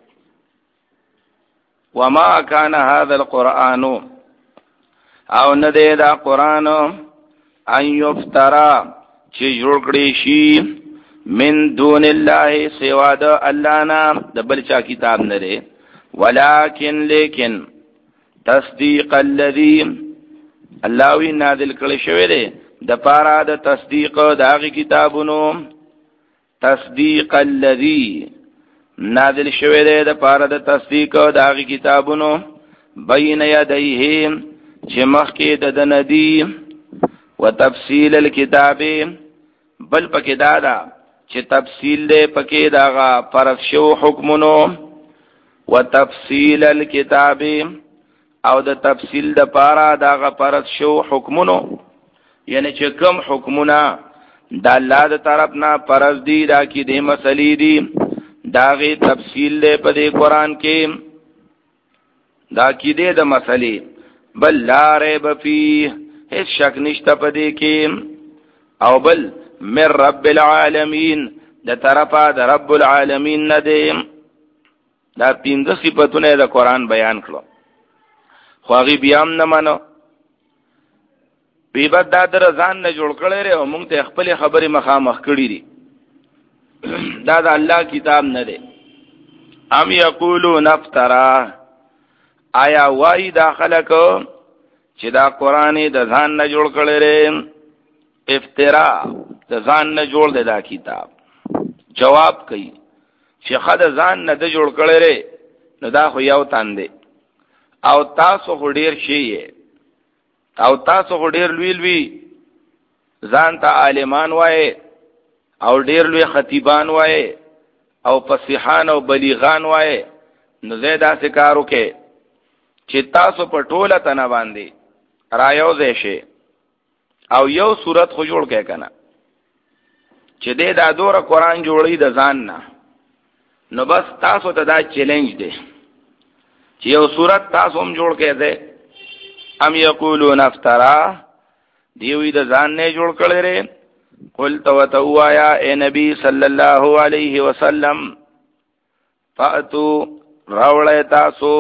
وما کان هذا القرآن او نه دی دا قرآن ان یفترا چې جوړ کړی شي من دون الله سوا د الله نه د بل چا کتاب نه دی. ولکن لیکن تصدیق الذی الله وی نازل کړی شوی دی د پاره د تصدیق د هغه کتابونو. تصدیق الذی نازل شوی دی د پاره د تصدیق د هغه کتابونو بین یدیه چې مخکې د ندی وتفصیل الكتاب بل پکې دا دا چې تفصیل دې پکې داغه فرض شو حکمونو وتفصیل الكتاب او د تفصیل د پارا داغه فرض شو حکمونو، یعنی چې کوم حکمونه د الله د طرف نه فرض دي دا کې دې مسلې دي داغه تفصیل دې په دې قران کې دا کې دې د مسلې بل لا ریب فيه هیڅ شک نشته په دې کې او بل من رب العالمین د طرفه د رب العالمین نه دی. دا پنځه صفاتونه د قران بیان کړو خو هغه بیا هم نه منو. بیبت دا در ځان نه جوړ کړی ری او موږ ته خپل خبرې مخامخ کړی دي. دا د الله کتاب نه دی. ام یقولون افترا آیا وای داخله کو چې دا قرآن د ځان نه جوړ کړی ری؟ افترا د ځان نه جوړ دی دا کتاب. جواب کوي چې خد ځان نه د جوړ کړی ری نو دا خو یو تان دی او تاسو خو ډیر شي او تاسو خو ډیر لوی لوی ځان ته عالمان وای او ډیر لوی خطیبان وای او فصیحان او بلیغان وای. نو زه داسې کار وکړې چې تاسو په ټوله تنه باندې رایوځئ شئ او یو صورت خو جوړ کړئ کنه چې دې دا دوره قرآن جوړی د ځان نه. نو بس تاسو ته دا چیلنج دی چې یو صورت تاسو هم جوړ کړئ دې. ام یقولون افترا دیوی د ځان نه جوړ کړی ری؟ قل تو توایا اے نبی صلی الله علیه وسلم فاتو راولای تاسو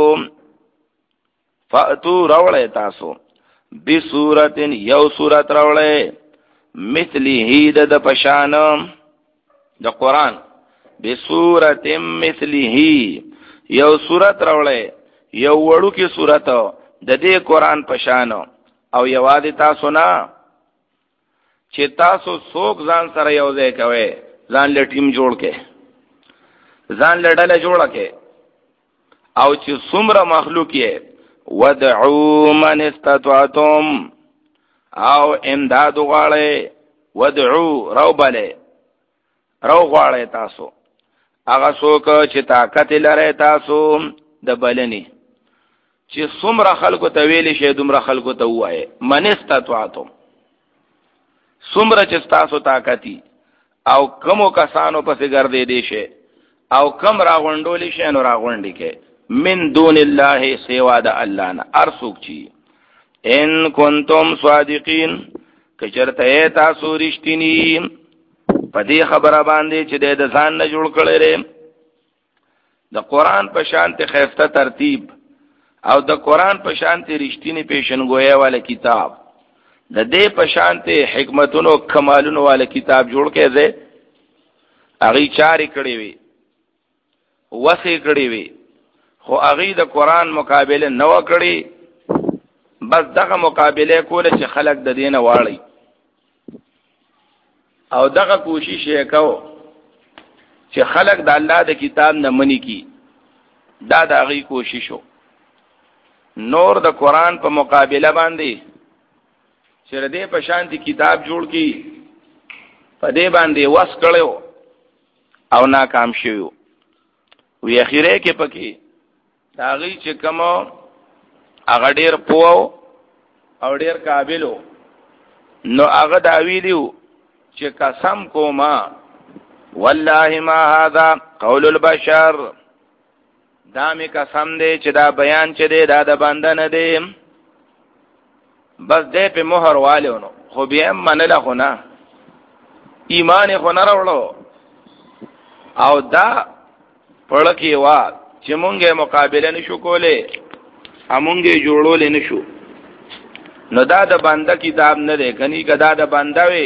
فاتو راولای تاسو بسورت یو سورت راولای مثله د پشان د قران بسورت مثله یو سورت راولای یو وړو کې سورت د دې قران پشان او یوازې تاسو نه چې تاسو څوک ځان سره یو ځای کوي، ځان له ټیم جوړ کې ځان له ډله جوړ کې او چې څومره مخلوق یې ودعو من استطعتم او امداد غواړي ودعو روبله رو غواړي تاسو هغه څوک چې طاقت لري تاسو د بلني چې څومره خلکو ته ویلې شه دومره خلکو ته وایي من استطعتم څومره چې تاسو طاقتي او کمو کسانو پسې ګرځې دي شه او کم راغونډولې شه نو راغونډې کې من دون الله سوا د الله نه ارسوک چی ان کنتم صادقین کچرته تاسو رښتینی په دې خبره باندې چې د ځان نه جوړ کړی ری. د قران په شانته خیفته ترتیب او د قران په شانته رښتینی پیشنګویا والا کتاب د دې په شانته حکمتونو کمالونو والا کتاب جوړ کړي دي. هغه چاري کړی وي وسه کړی وي خو هغه د قران مقابله نو کړی بس دغه مقابله کوله چې خلق د دینه واړی او دغه کوشش یې کو چې خلق د الله د کتاب نه منی کی دا د هغه کوششو نور د قران په مقابله باندې چې ردی په شانتي کتاب جوړ کی په دې باندې وس کړو او ناکام شوی وی اخیره کې پکې دا غي چې کوم هغه ډیر پوو او ډیر قابلو نو هغه دا ویلو چې قسم کوما والله ما هذا قول البشر دا می قسم دی چې دا بیان چې دی دا د بنده نه دی بس دې په مہر والو نو خو بیا منله خو نه ایمان خو نه راوړو او دا پړکی وا چې مونږه مقابله نشو کوله امونږه جوړول نشو نو دا د بنده کتاب نه دی کني کدا د بنده وي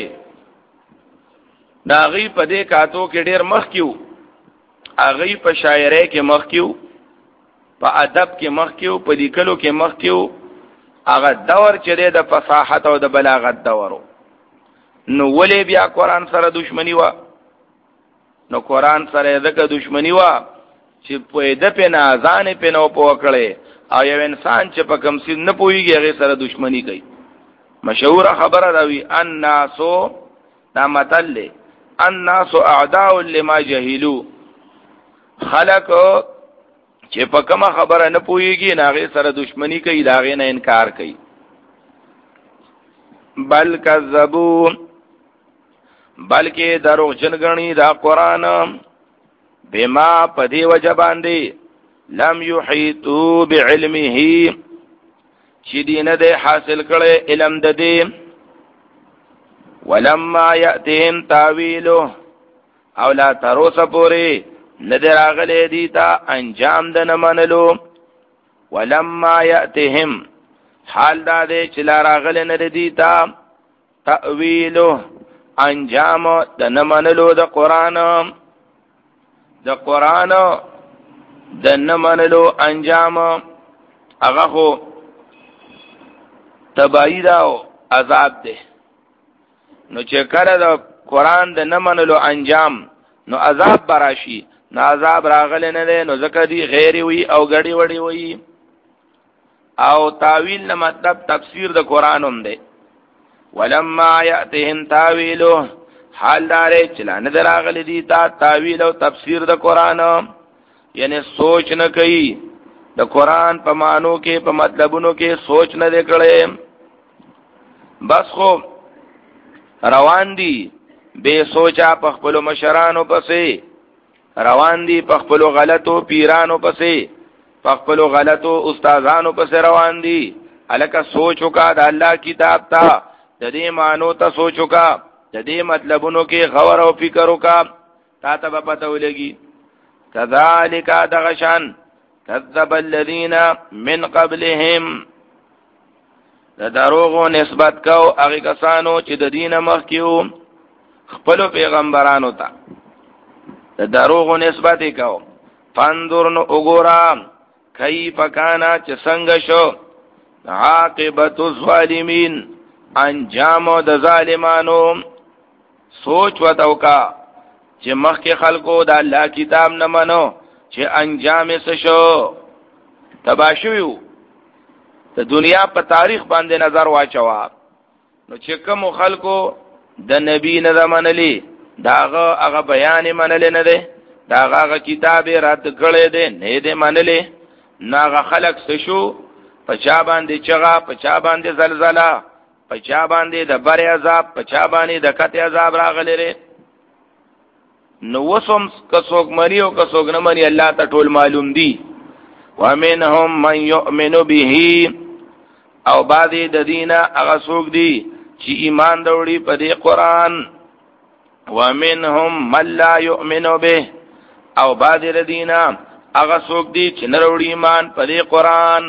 دا غي په دې کاتو کې ډېر مخ کیو اغي په شاعری کې مخ کیو په ادب کې مخ کیو په لیکلو کې مخ کیو هغه دور چې د فصاحت او د بلاغت دورو نو ولې بیا قران سره دښمنی وا نو قران سره دغه دښمنی وا چې په دې په نازان په نو پوکړې او یو انسان چې په کوم څه نه پويږي هغه سره دښمنی کوي مشهور خبره راوي الناسو دا متل الناس اعداء لما جهلوا خلق چې په کومه خبره نه پويږي هغه سره دښمنی کوي دا غي نه انکار کوي بل کذبوا بلکې دروغ جنګنی دا قران بما پدی وجباندې لم يحيطوا بعلمه چې دینه دې حاصل کړي علم د دې ولما ياتهم تاويله او لا تروس پوری ندر اغلی دیتا انجام د نه منلو ولما ياتهم حال دا دې چې لا راغلی نه دیتا تاويله انجام د نه منلو د قران د قران د نه منلو انجام هغه خو تبعید او عذاب ده نو چې کړه د قران د نه منلو انجام نو عذاب براشي نو عذاب راغلی نه ده نو ځکه دی غیر وی او غړي وړي وی او تاویل نه مطلب تفسیر د قران هم ده ولما یاتهم تاویلو حال دارې چلانه دراغلی دي تا تاویل او تفسیر د قران یعنی سوچ نه کوي د قران په معنی کې په مطلبونو کې سوچ نه وکړي بس خو روان دي بے سوچا په خپل مشرانو پسې روان دي په خپل غلطو پیرانو پسې په خپل غلطو استادانو پسې روان دي الکه سوچ وکا د الله کتاب تا د دې معنی ته سوچ وکا د دې مطلبونو کې غور او فکر وکا تا ته به پته ولګي كذلك دغشان كذب الذين من قبلهم د دروغو نسبت کو هغه کسانو چې د دین مخکیو خپل پیغمبرانو ته د دروغو نسبت کو فانظر نو وګورا کیف کان چې څنګه شو عاقبت الظالمین انجام د ظالمانو سوچ وتاو کا چې مخکې خلکو د الله کتاب نه منو چې انجام یې څه شو تباشویو د دنیا په تاریخ باندې نظر واچوا نو چې کوم خلکو د نبی نه منلي داغه هغه بیان منل نه دي داغه هغه کتاب رد کړي دي نه دي منلي ناغه خلق څه شو پچا باندې چغا پچا باندې زلزلہ پچا باندې د بر عذاب پچا باندې د کته عذاب راغلي لري نو وسم کڅوک مری او کڅوک نه مری الله ته ټول معلوم دي ومنهم من يؤمن به او بعضی د دینه هغه څوک دي چې ایمان وروړي په دې قران ومنهم من لا يؤمن به او بعضی د دینه هغه څوک دي چې نه وروړي ایمان په دې قران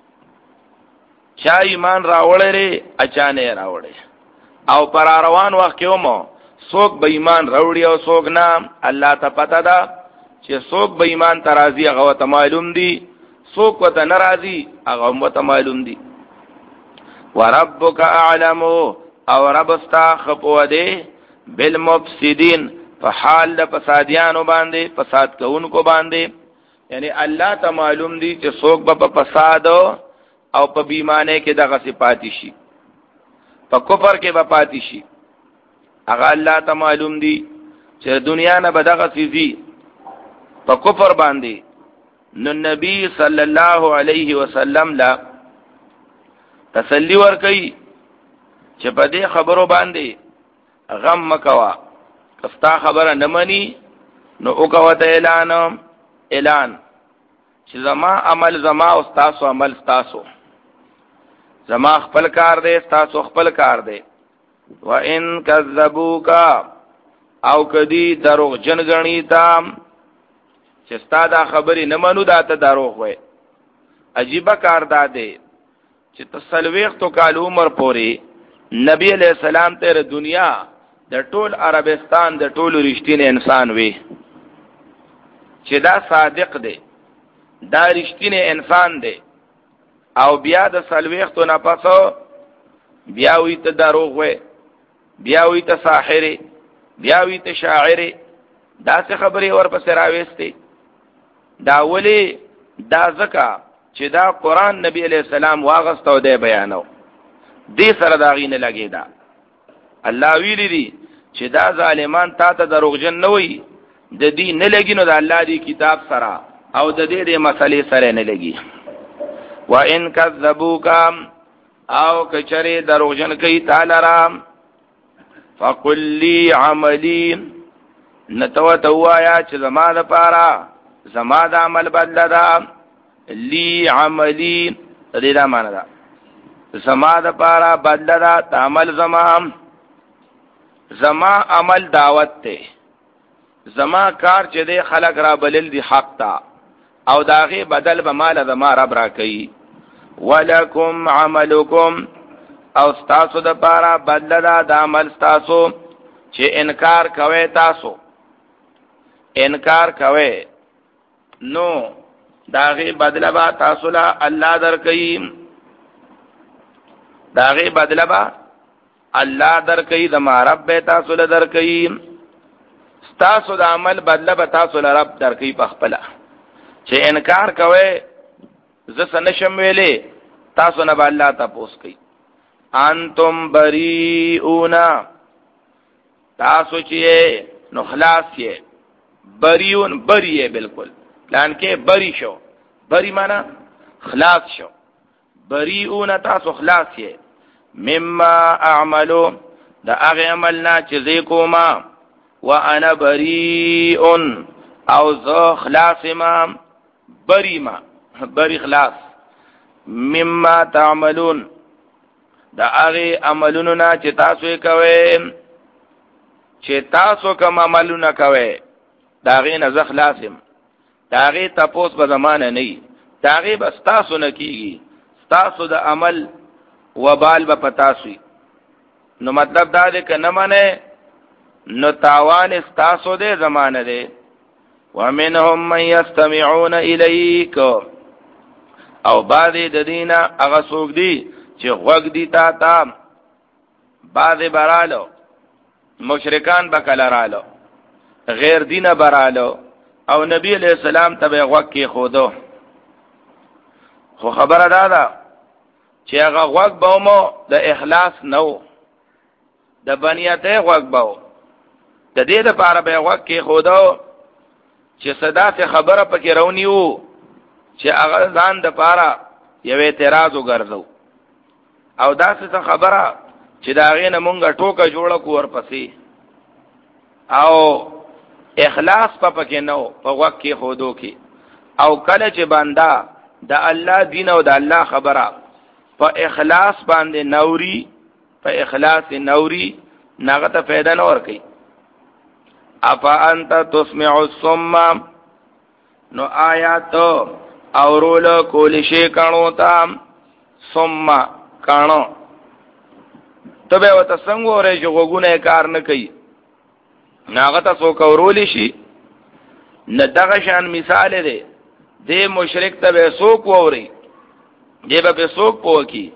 چا ایمان راوړلې اچانه راوړې او پر روان وخت کې ومو څوک به ایمان راوړي او څوک نه الله ته پته ده چې څوک به ایمان ترازی هغه ته معلوم دي څوک وته ناراضي هغه ته معلوم دي وربک اعلم او رب استا خپو دې بالمفسدين په حال د فسادیانو باندې فساد کوونکو باندې یعنی الله ته معلوم دي چې څوک به په فساد او په بیمانه کې دغه صفات شي په کفر کې به پاتې شي هغه الله ته معلوم دي چې دنیا نه به دغه سيزي په کفر باندې نو نبی صلی الله علیه وسلم لا تسلی ور کوي چې په دې خبرو باندې غم مکوا کستا خبره نه مني نو وکوت اعلان اعلان چې زما عمل زما او تاسو عمل تاسو زما خپل کار دی تاسو خپل کار دی وان کذبوک او کدی دروغ جن غنی تا چې ستا دا خبرې نه منو دا ته دروغ وای عجیب کار داده چې تسلويخ تو کال عمر پوری نبی علیہ السلام تیر دنیا د ټول عربستان د ټول رښتینی انسان وی چې دا صادق دی دا رښتینی انسان دی او بیا د سلويخ تو نه پسو بیا وی ته دروغ وای بیا وی ته ساحر بیا وی ته شاعر دا څه خبرې ورپسې راوېستې دا ولی دا زکا چې دا قران نبی علیہ السلام واغستو دی بیانو دې سره دا غینه لګی دا الله ویلی دی چې دا ظالمان تا ته دروغجن نه وي د دې نه لګی نو د الله دی کتاب سره او د دې د مسلې سره نه لګی وان کذبوک او کچری دروغجن کوي تعالی را فقل لي عملي نتو توایا چې زما د پاره زما د عمل بدل ده لی عملی دې دا معنا ده زما د پاره بدل ده عمل زما زما عمل دعوت ته زما کار چې دې خلق را بلل دي حق تا او داغه بدل به مال زما رب را کوي ولکم عملکم او تاسو د پاره بدل ده د عمل تاسو چې انکار کوي تاسو انکار کوي نو داغه بدله با تاسو لا الله درکې داغه بدله با الله درکې د ما رب تاسو له درکې تاسو د عمل بدله به تاسو له رب درکې په خپل چې انکار کوي ز سنشم ویلې تاسو نه الله تاسو کوي انتم بریئون تاسو چې نو خلاص یې بریون بریه بالکل لان کې بری شو بری معنا خلاص شو بریئون تاسو خلاص یې مما اعملو دا هغه عملنا چې زه کوما وانا بریئ او زه خلاص ما بری ما بری خلاص مما تعملون دا هغه عملونو نه چې تاسو کوي چې تاسو کوم عملونه کوي داغه نه خلاصم داغه تاسو په زمانه نه داغه بس تاسو نه کیږي تاسو د عمل وبال به پتاسي نو مطلب دا دی ک نه منه نو تاوان تاسو د زمانه دی ومنهم من يستمعون اليك او بعد د دینه هغه څوک دی چې غوږ دی تا تا بعد برالو مشرکان بکلرالو غیر دینه برالو او نبی علیہ السلام ته غوږ کې خودو خو خبره دا ده چې هغه غوږ به مو د اخلاص نو د بنیته غوږ به د دې لپاره به غوږ کې خودو چې صدا ته خبره پکې رونیو چې هغه ځان د پاره یو اعتراض وګرځو او دا څه خبره چې دا غینه مونږه ټوکه جوړه کو ورپسې او اخلاص په پکې نو په وخت کې خودو کې او کله چې بندا د الله دین او د الله خبره په اخلاص باندې نوري په اخلاص نوري ناغه ته فائدہ نه ور کوي افا انت تسمع الصم نو آیات اورول کول شي کانو تام ثم کانو تبه وت څنګه ورې جو غوونه کار نه کوي ناغه تاسو کورول شي نه دغه شان مثال دی د مشرک ته سوق ووري دی به سوق پوکي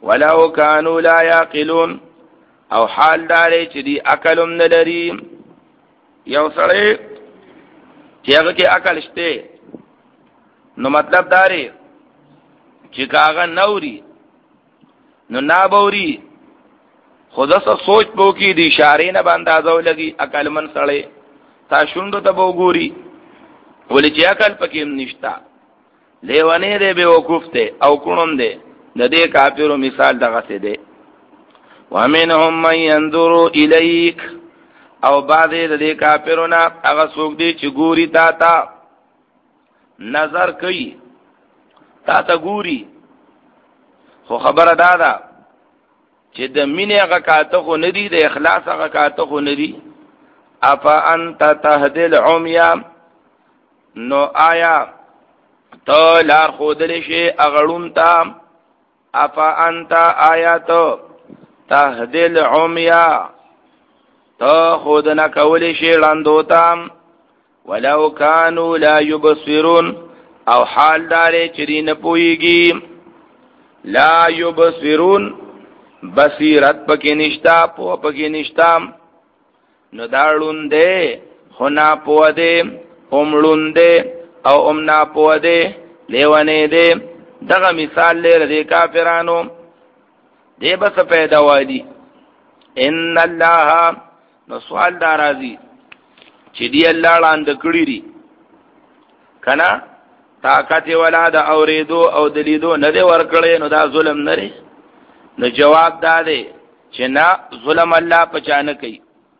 ولو كانوا لا يعقلون او حال داري چې دی عقلم نه لري. یو سره چې هغه کې عقل شته نو مطلب داري چې کاغه نوري نو نابوري خدا سره سوچ بو کی دی اشاره نه باندازو لګي عقل من سره تا شوندو ته وګوري ولې چې عقل پکې نشتا لیوانه دې به وقوف ته او کونم دې د دې کافرو مثال دغه څه دی. ومنهم من ينظر اليك او بعض دې کافرو نه هغه څوک دي چې ګوري تا تا نظر کوي تا ته ګوري خو خبره دادا چې د مینې هغه کاته خو ندي د اخلاص هغه کاته خو ندي. افا انت تهدي العميا نو آیا تو لار خودل شي اغړون تا افا انت آیا تو تهدي العميا تو خودنا کول شي لاندو تا ولو كانوا لا يبصرون او حال داري چې دین پويږي لا يبصرون بصیرت پکې نشتا پو پکې نشتا نو داړون دې خنا پو دې اومړون دې او امنا پو دې لیوانه دې دغه مثال لري کافرانو دې بس پیدا وادي. ان الله نو سوال دارازي چې دی الله لاند کړی دي کنا طاقت ولاد اوریدو او دلیدو نه دی ورکړې نو دا ظلم نه لري. نو جواب دا دی چې نه ظلم الله پچانه کوي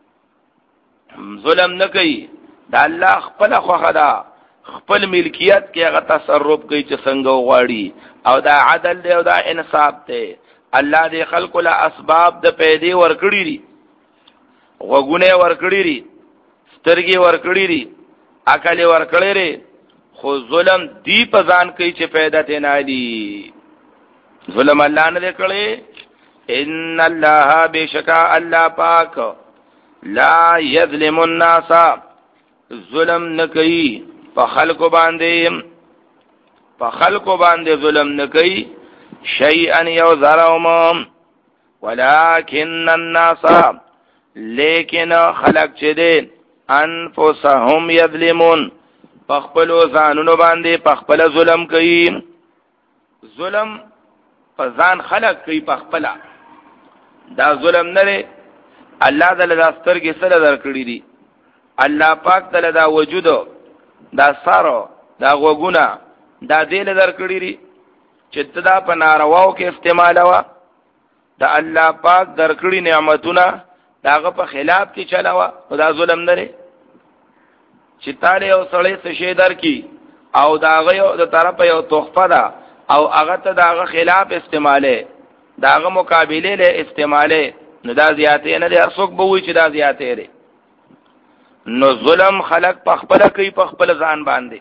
ظلم نه کوي دا الله خپل خوخه دا خپل ملکیت کې هغه تصرف کوي چې څنګه وغواړي او دا عدل دی او دا انصاف دی. الله دې خلق له اسباب د پیدې ورکړي دي غوګونه ورکړي دي سترګې ورکړي دي عقل ورکړي دي خو ظلم دی په ځان کوي چې پیدا ته نه دي ظلم الله نه کړي. ان الله بشکا الله پاک لا یظلم الناس ظلم نه کوي په خلق باندې په خلق باندې ظلم نه کوي شیئا یذرهم ولكن الناس لیکن خلق چې دي انفسهم یظلمون په خپل ځانونو باندې په خپل ظلم کوي. ظلم په ځان خلق کوي په خپل دا ظلم نه لري. الله تعالی د سترګې سره درکړي دي الله پاک تعالی دا وجود دا سارو دا غوګونه دا دل درکړي دي چې تدا په نارواو کې استعمال وا دا الله پاک درکړي نعمتونه داغه په خلاف کې چلاوا دا ظلم نه لري. چې تعالی او سړی څه شي درکې او داغه یو د طرف یو تحفه ده او هغه ته داغه خلاف استعماله داغه مقابله له استعماله نو دا زیاتې نه دي ارڅوک به وي چې دا زیاتې دي. نو ظلم خلق په خپل کوي په خپل ځان باندې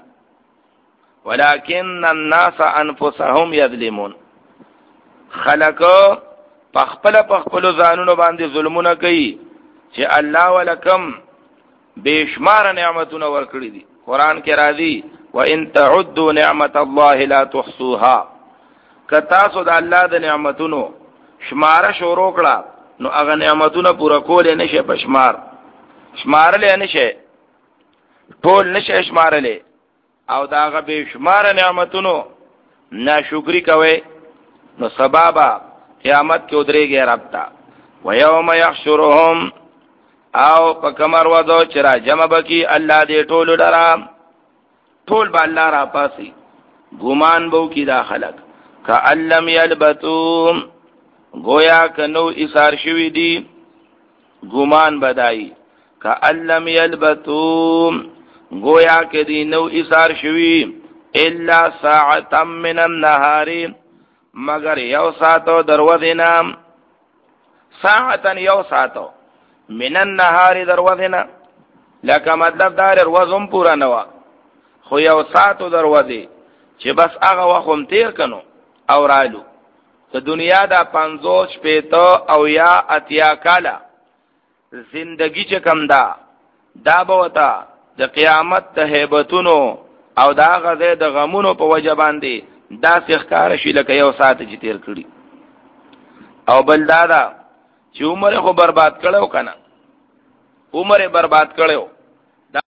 ولکن الناس انفسهم یظلمون خلق په خپل په خپل ځانونو باندې ظلمونه کوي چې الله ولکم بشمار نعمتونه ورکړي دي. قران کې راځي وان تعدوا نعمت الله لا تحصوها کتا سو د الله د نعمتونو شمار شروع کړه نو هغه نعمتونه پورا کول نه شي په شمار شمارل نه شي ټول نشه شمارل او داغه به شمار نعمتونو ناشکری کوي نو سبابا قیامت کې ودرېږي رب تا و یوم یحشرهم او په کمر وځو چې را جمع بکی الله دې ټول لرا ټول به الله را پاسي ګمان بو کی دا خلق کألم یلبتو گویا کنو ایثار شوی دی ګمان بدای کألم یلبتو گویا که دی نو ایثار شوی الا ساعتا من النهار مگر یو ساعتو دروازینا ساعتا یو ساعتو من النهار دروازینا لکه مطلب دار روزم پورا نوا خو یو ساعتو دروازی چې بس هغه وخت تیر کنو او رالو د دنیا دا پنځوس پیته او یا اتیا کاله زندگی چې کم دا دا به وتا د قیامت ته hebatونو او دا غزه د غمونو په وجه باندې دا ښکار شي لکه یو ساعت چې تیر کړی او بل دادا چې عمر خو برباد کړو کنه عمر برباد کړو